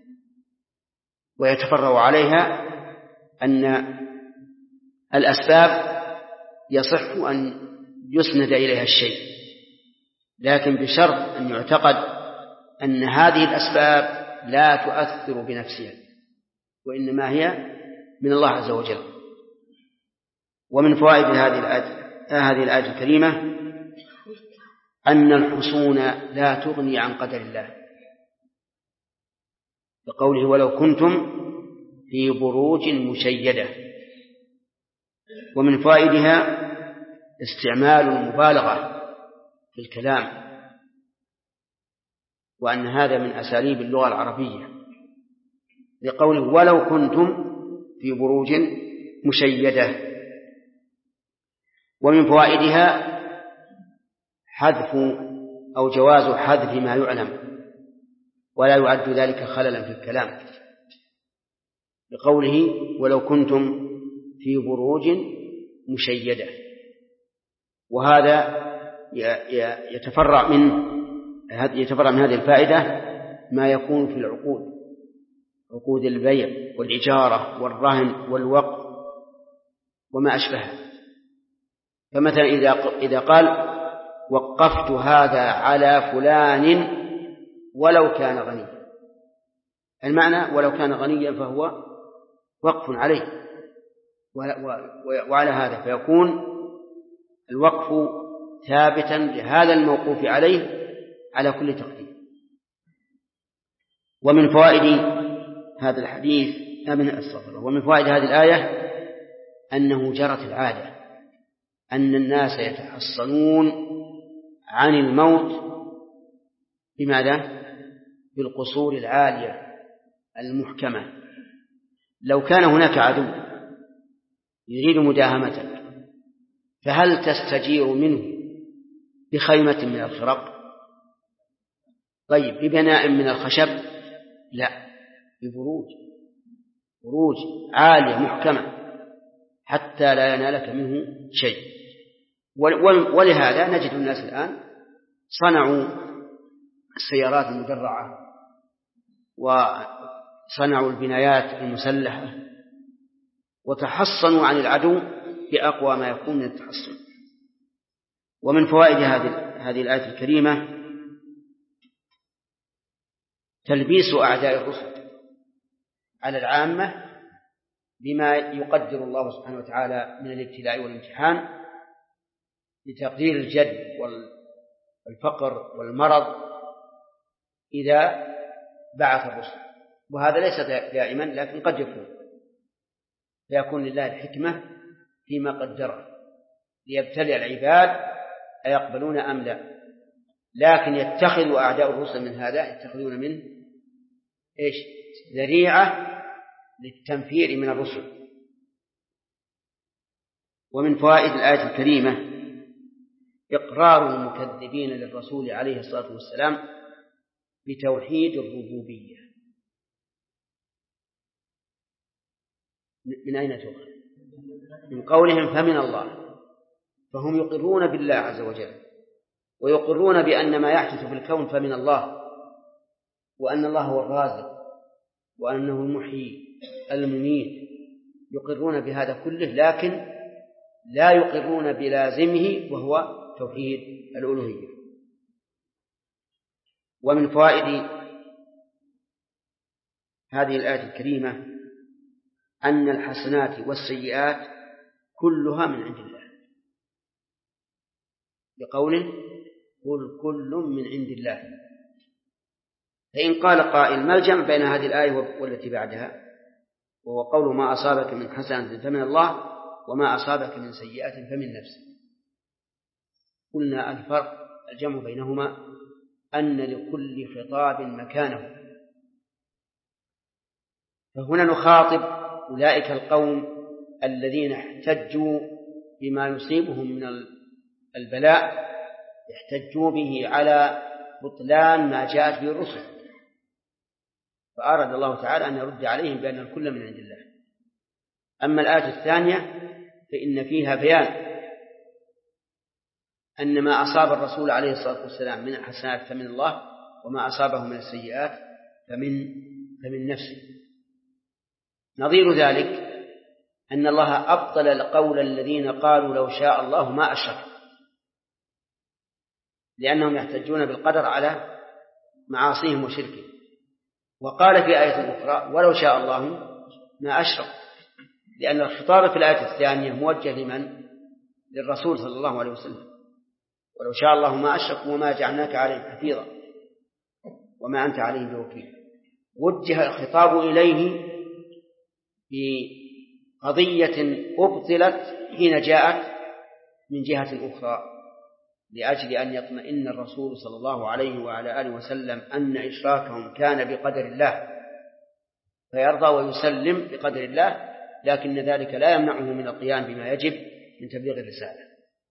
ويتفرع عليها أن الأسباب يصح أن يسند إليها الشيء، لكن بشرط أن يعتقد أن هذه الأسباب لا تؤثر بنفسها، وإنما هي من الله عز وجل. ومن فوائد هذه الآية الكريمة أن الحصون لا تغني عن قدر الله، بقوله ولو كنتم في بروج مشيدة. ومن فوائدها استعمال المبالغة في الكلام، وأن هذا من أساليب اللغة العربية، لقوله ولو كنتم في بروج مشيدة. ومن فوائدها حذف أو جواز حذف ما يعلم ولا يعد ذلك خللا في الكلام، بقوله ولو كنتم في بروج مشيدة. وهذا يتفرع من هذه الفائدة ما يكون في العقود، عقود البيع والإجارة والرهن والوقف وما أشبهه. فمثلا إذا قال وقفت هذا على فلان ولو كان غنيا، المعنى ولو كان غنيا فهو وقف عليه، وعلى هذا فيكون الوقف ثابتا لهذا الموقوف عليه على كل تقدير. ومن فوائد هذا الحديث ومن فوائد هذه الآية أنه جرت العادة أن الناس يتحصنون عن الموت بماذا؟ بالقصور العالية المحكمة. لو كان هناك عدو يريد مداهمتك فهل تستجير منه بخيمة من الخرق؟ طيب ببناء من الخشب؟ لا، ببروج عالية محكمة حتى لا ينالك منه شيء. ولهذا نجد الناس الآن صنعوا السيارات المدرعة وصنعوا البنايات المسلحة وتحصنوا عن العدو بأقوى ما يكون من التحصن. ومن فوائد هذه الآية الكريمة تلبيس أعداء الرسل على العامة بما يقدر الله سبحانه وتعالى من الابتلاء والامتحان لتقدير الجد والفقر والمرض إذا بعث الرسل. وهذا ليس دائما لكن قد فيكون لله الحكمة فيما قدره ليبتلي العباد أيقبلون أم لا. لكن يتخذ أعداء الرسل من هذا يتخذون من ذريعة للتنفير من الرسل. ومن فوائد الآية الكريمة إقرار المكذبين للرسول عليه الصلاة والسلام بتوحيد الربوبية. من أين تؤخذ؟ من قولهم فمن الله، فهم يقرون بالله عز وجل ويقرون بأن ما يحدث في الكون فمن الله، وأن الله هو الرازق وأنه المحيي المميت، يقرون بهذا كله، لكن لا يقرون بلازمه وهو توحيد الألوهية. ومن فوائد هذه الآية الكريمة أن الحسنات والسيئات كلها من عند الله، بقوله قل كل من عند الله. فإن قال قائل ما الجمع بين هذه الآية والتي بعدها؟ وهو قول ما أصابك من حسنة فمن الله وما أصابك من سيئات فمن نفسك. قلنا الفرق الجمع بينهما أن لكل خطاب مكانه، فهنا نخاطب أولئك القوم الذين احتجوا بما يصيبهم من البلاء، يحتجوا به على بطلان ما جاءت به الرسل، فأراد الله تعالى أن يرد عليهم بأن الكل من عند الله. أما الآية الثانية فإن فيها بيان أن ما أصاب الرسول عليه الصلاة والسلام من الحسنات فمن الله وما أصابه من السيئات فمن نفسه. نظير ذلك أن الله أبطل قول الذين قالوا لو شاء الله ما أشرك، لأنهم يحتجون بالقدر على معاصيهم وشركهم. وقال في آية أخرى ولو شاء الله ما أشرك، لأن الخطاب في الآية الثانية موجه لمن؟ للرسول صلى الله عليه وسلم، ولو شاء الله ما أشرك وما جعلناك عليهم حفيظا وما أنت عليهم بوكيل. وجه الخطاب إليه بقضية أبطلت حين جاءت من جهة أخرى، لأجل أن يطمئن الرسول صلى الله عليه وعلى آله وسلم أن إشراكهم كان بقدر الله فيرضى ويسلم بقدر الله، لكن ذلك لا يمنعه من القيام بما يجب من تبليغ الرسالة.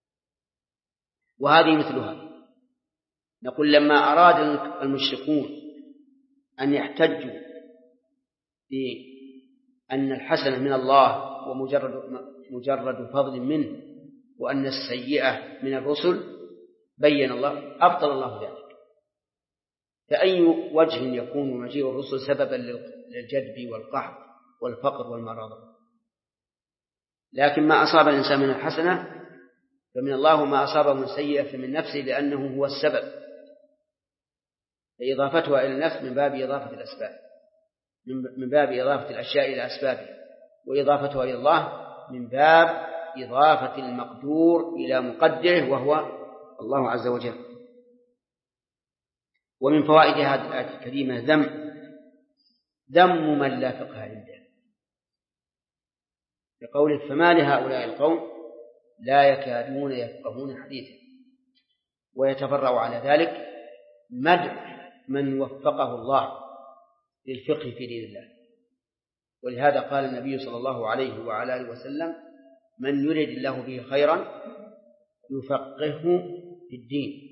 وهذه مثلها. نقول لما أراد المشركون أن يحتجوا بأن الحسنة من الله ومجرد فضل منه وأن السيئة من الرسل بين الله أبطل الله ذلك. فأي وجه يكون مجيء الرسل سببا للجدب والقحط والفقر والمرض؟ لكن ما أصاب الإنسان من الحسنة فمن الله وما أصابه من سيئة فمن نفسه، لأنه هو السبب، فإضافتها إلى النفس من باب إضافة الأسباب، من باب إضافة الأشياء إلى أسبابها، وإضافتها إلى الله من باب إضافة المقدور إلى مقدره وهو الله عز وجل. ومن فوائد هذه الآية الكريمة ذم من لا فقه عنده، بقوله فما لهؤلاء القوم لا يكادون يفقهون حديثا، ويتفرع على ذلك مدح من وفقه الله للفقه في دين الله. ولهذا قال النبي صلى الله عليه وعلى آله وسلم من يريد الله به خيرا يفقهه في الدين.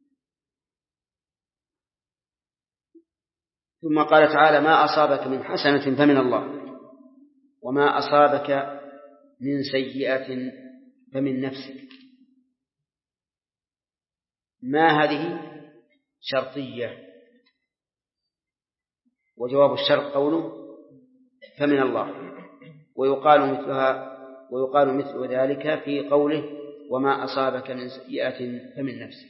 ثم قال تعالى ما أصابك من حسنة فمن الله وما أصابك من سيئة فمن نفسك. ما هذه شرطية، وجواب الشرط قوله فمن الله. ويقال مثل ذلك في قوله وما أصابك من سيئة فمن نفسك.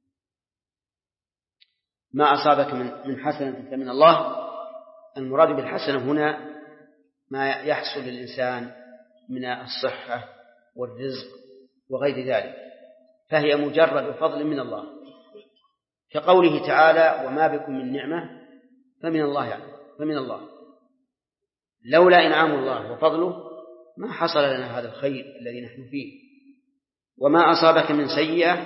ما أصابك من حسنة فمن الله، المراد بالحسنة هنا ما يحصل للإنسان من الصحة والرزق وغير ذلك، فهي مجرد فضل من الله، كقوله تعالى وما بكم من نعمة فمن الله، يعني فمن الله، لولا إنعام الله وفضله ما حصل لنا هذا الخير الذي نحن فيه. وما أصابك من سيئة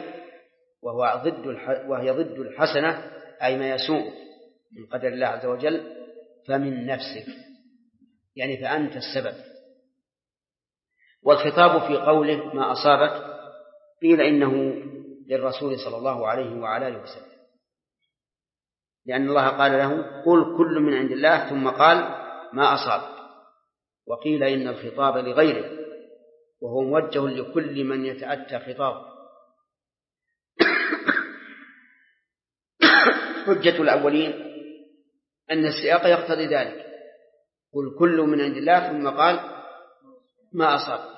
وهي ضد الحسنة أي ما يسوء من قدر الله عز وجل فمن نفسك، يعني فأنت السبب. والخطاب في قوله ما أصابك قيل إنه للرسول صلى الله عليه وعلى آله وسلم، لأن الله قال له قل كل من عند الله ثم قال ما أصابك. وقيل إن الخطاب لغيره وهو موجه لكل من يتأتى خطابه. حجة الأولين أن السياق يقتضي ذلك، قل كل من عند الله ثم قال ما أصاب،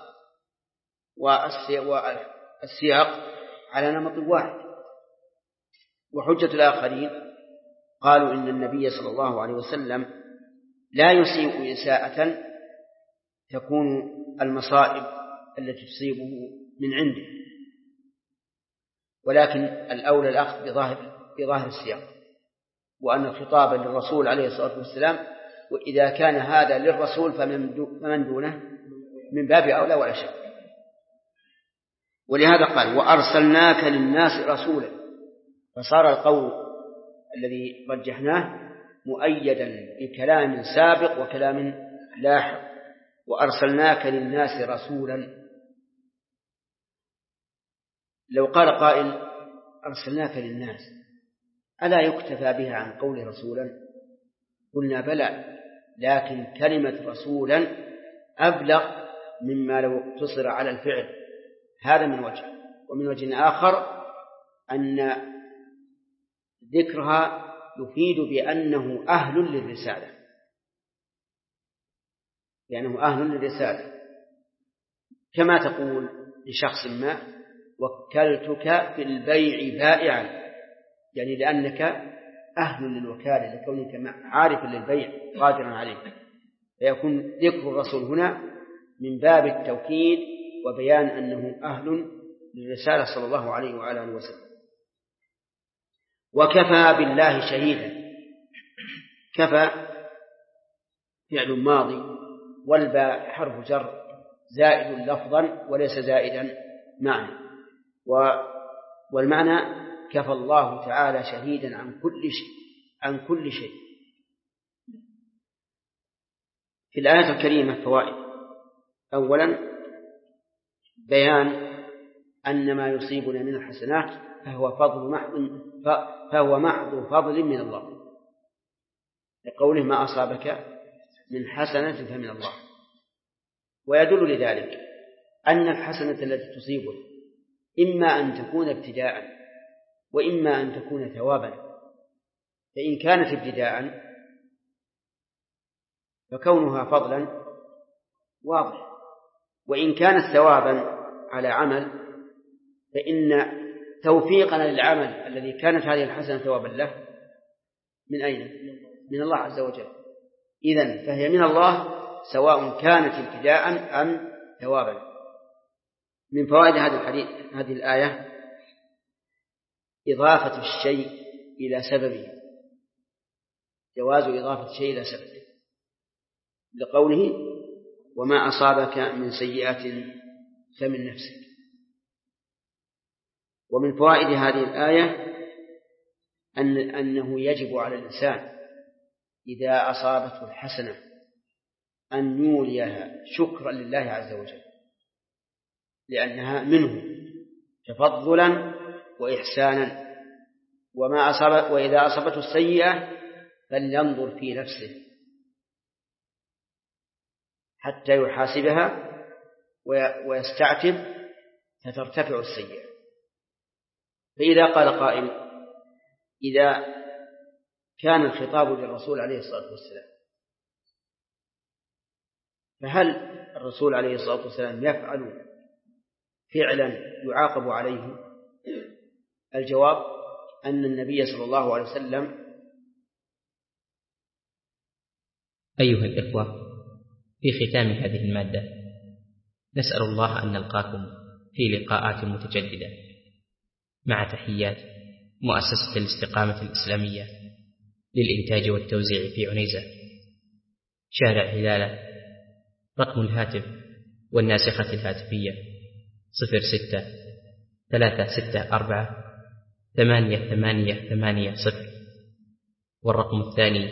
والسياق على نمط واحد. وحجة الآخرين قالوا إن النبي صلى الله عليه وسلم لا يسيء إساءة تكون المصائب التي تصيبه من عنده، ولكن الأولى الأخذ بظاهر السياق، وأن الخطاب للرسول عليه الصلاة والسلام، وإذا كان هذا للرسول فمن دونه من باب أولى ولا شك. ولهذا قال وأرسلناك للناس رسولا، فصار القول الذي رجحناه مؤيدا بكلام سابق وكلام لاحق، وأرسلناك للناس رسولا. لو قال قائل أرسلناك للناس ألا يكتفى بها عن قول رسولا؟ قلنا بلى، لكن كلمة رسولا أبلغ مما لو اقتصر على الفعل، هذا من وجه. ومن وجه آخر أن ذكرها يفيد بأنه أهل للرسالة، لأنه أهل للرسالة، كما تقول لشخص ما وكلتك في البيع بائعا، يعني لأنك أهل للوكالة، لكونك عارف للبيع قادرا عليه، فيكون ذكر الرسول هنا من باب التوكيد وبيان أنه أهل للرسالة صلى الله عليه وعلى آله وسلم. وكفى بالله شهيدا، كفى فعل ماضي والباء حرف جر زائد لفظا وليس زائدا معنى، والمعنى كفى الله تعالى شهيدا عن كل شيء. في الآية الكريمة فوائد. أولا بيان أن ما يصيبنا من الحسنات فهو محض فضل من الله، لقوله ما أصابك من حسنة فمن الله. ويدل لذلك أن الحسنة التي تصيبه إما أن تكون ابتداء وإما أن تكون ثوابا، فإن كانت ابتداء فكونها فضلا واضح، وإن كانت ثوابا على عمل فإن توفيقنا للعمل الذي كانت هذه الحسنة ثوابا له من أين؟ من الله عز وجل. إذن فهي من الله سواء كانت ابتداء أم ثوابا. من فوائد هذه الآية إضافة الشيء إلى سببه، جواز إضافة الشيء إلى سببه، لقوله وما أصابك من سيئة فمن نفسك. ومن فوائد هذه الآية أنه يجب على الإنسان إذا أصابته الحسنة أن يوليها شكرا لله عز وجل، لأنها منه تفضلا وإحسانا. وإذا أصابته السيئة فلينظر في نفسه حتى يحاسبها ويستعتب فترتفع السيئة. فإذا قال قائل إذا كان الخطاب للرسول عليه الصلاة والسلام، فهل الرسول عليه الصلاة والسلام يفعل فعلا يعاقب عليه؟ الجواب أن النبي صلى الله عليه وسلم. أيها الإخوة، في ختام هذه المادة نسأل الله أن نلقاكم في لقاءات متجددة، مع تحيات مؤسسة الاستقامة الإسلامية للإنتاج والتوزيع في عنيزة، شارع هلالة. رقم الهاتف والناسخة الهاتفية 06-364-8880، والرقم الثاني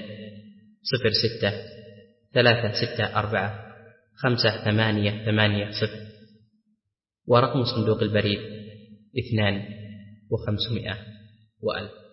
06-364-5880، ورقم صندوق البريد 2500 وألف.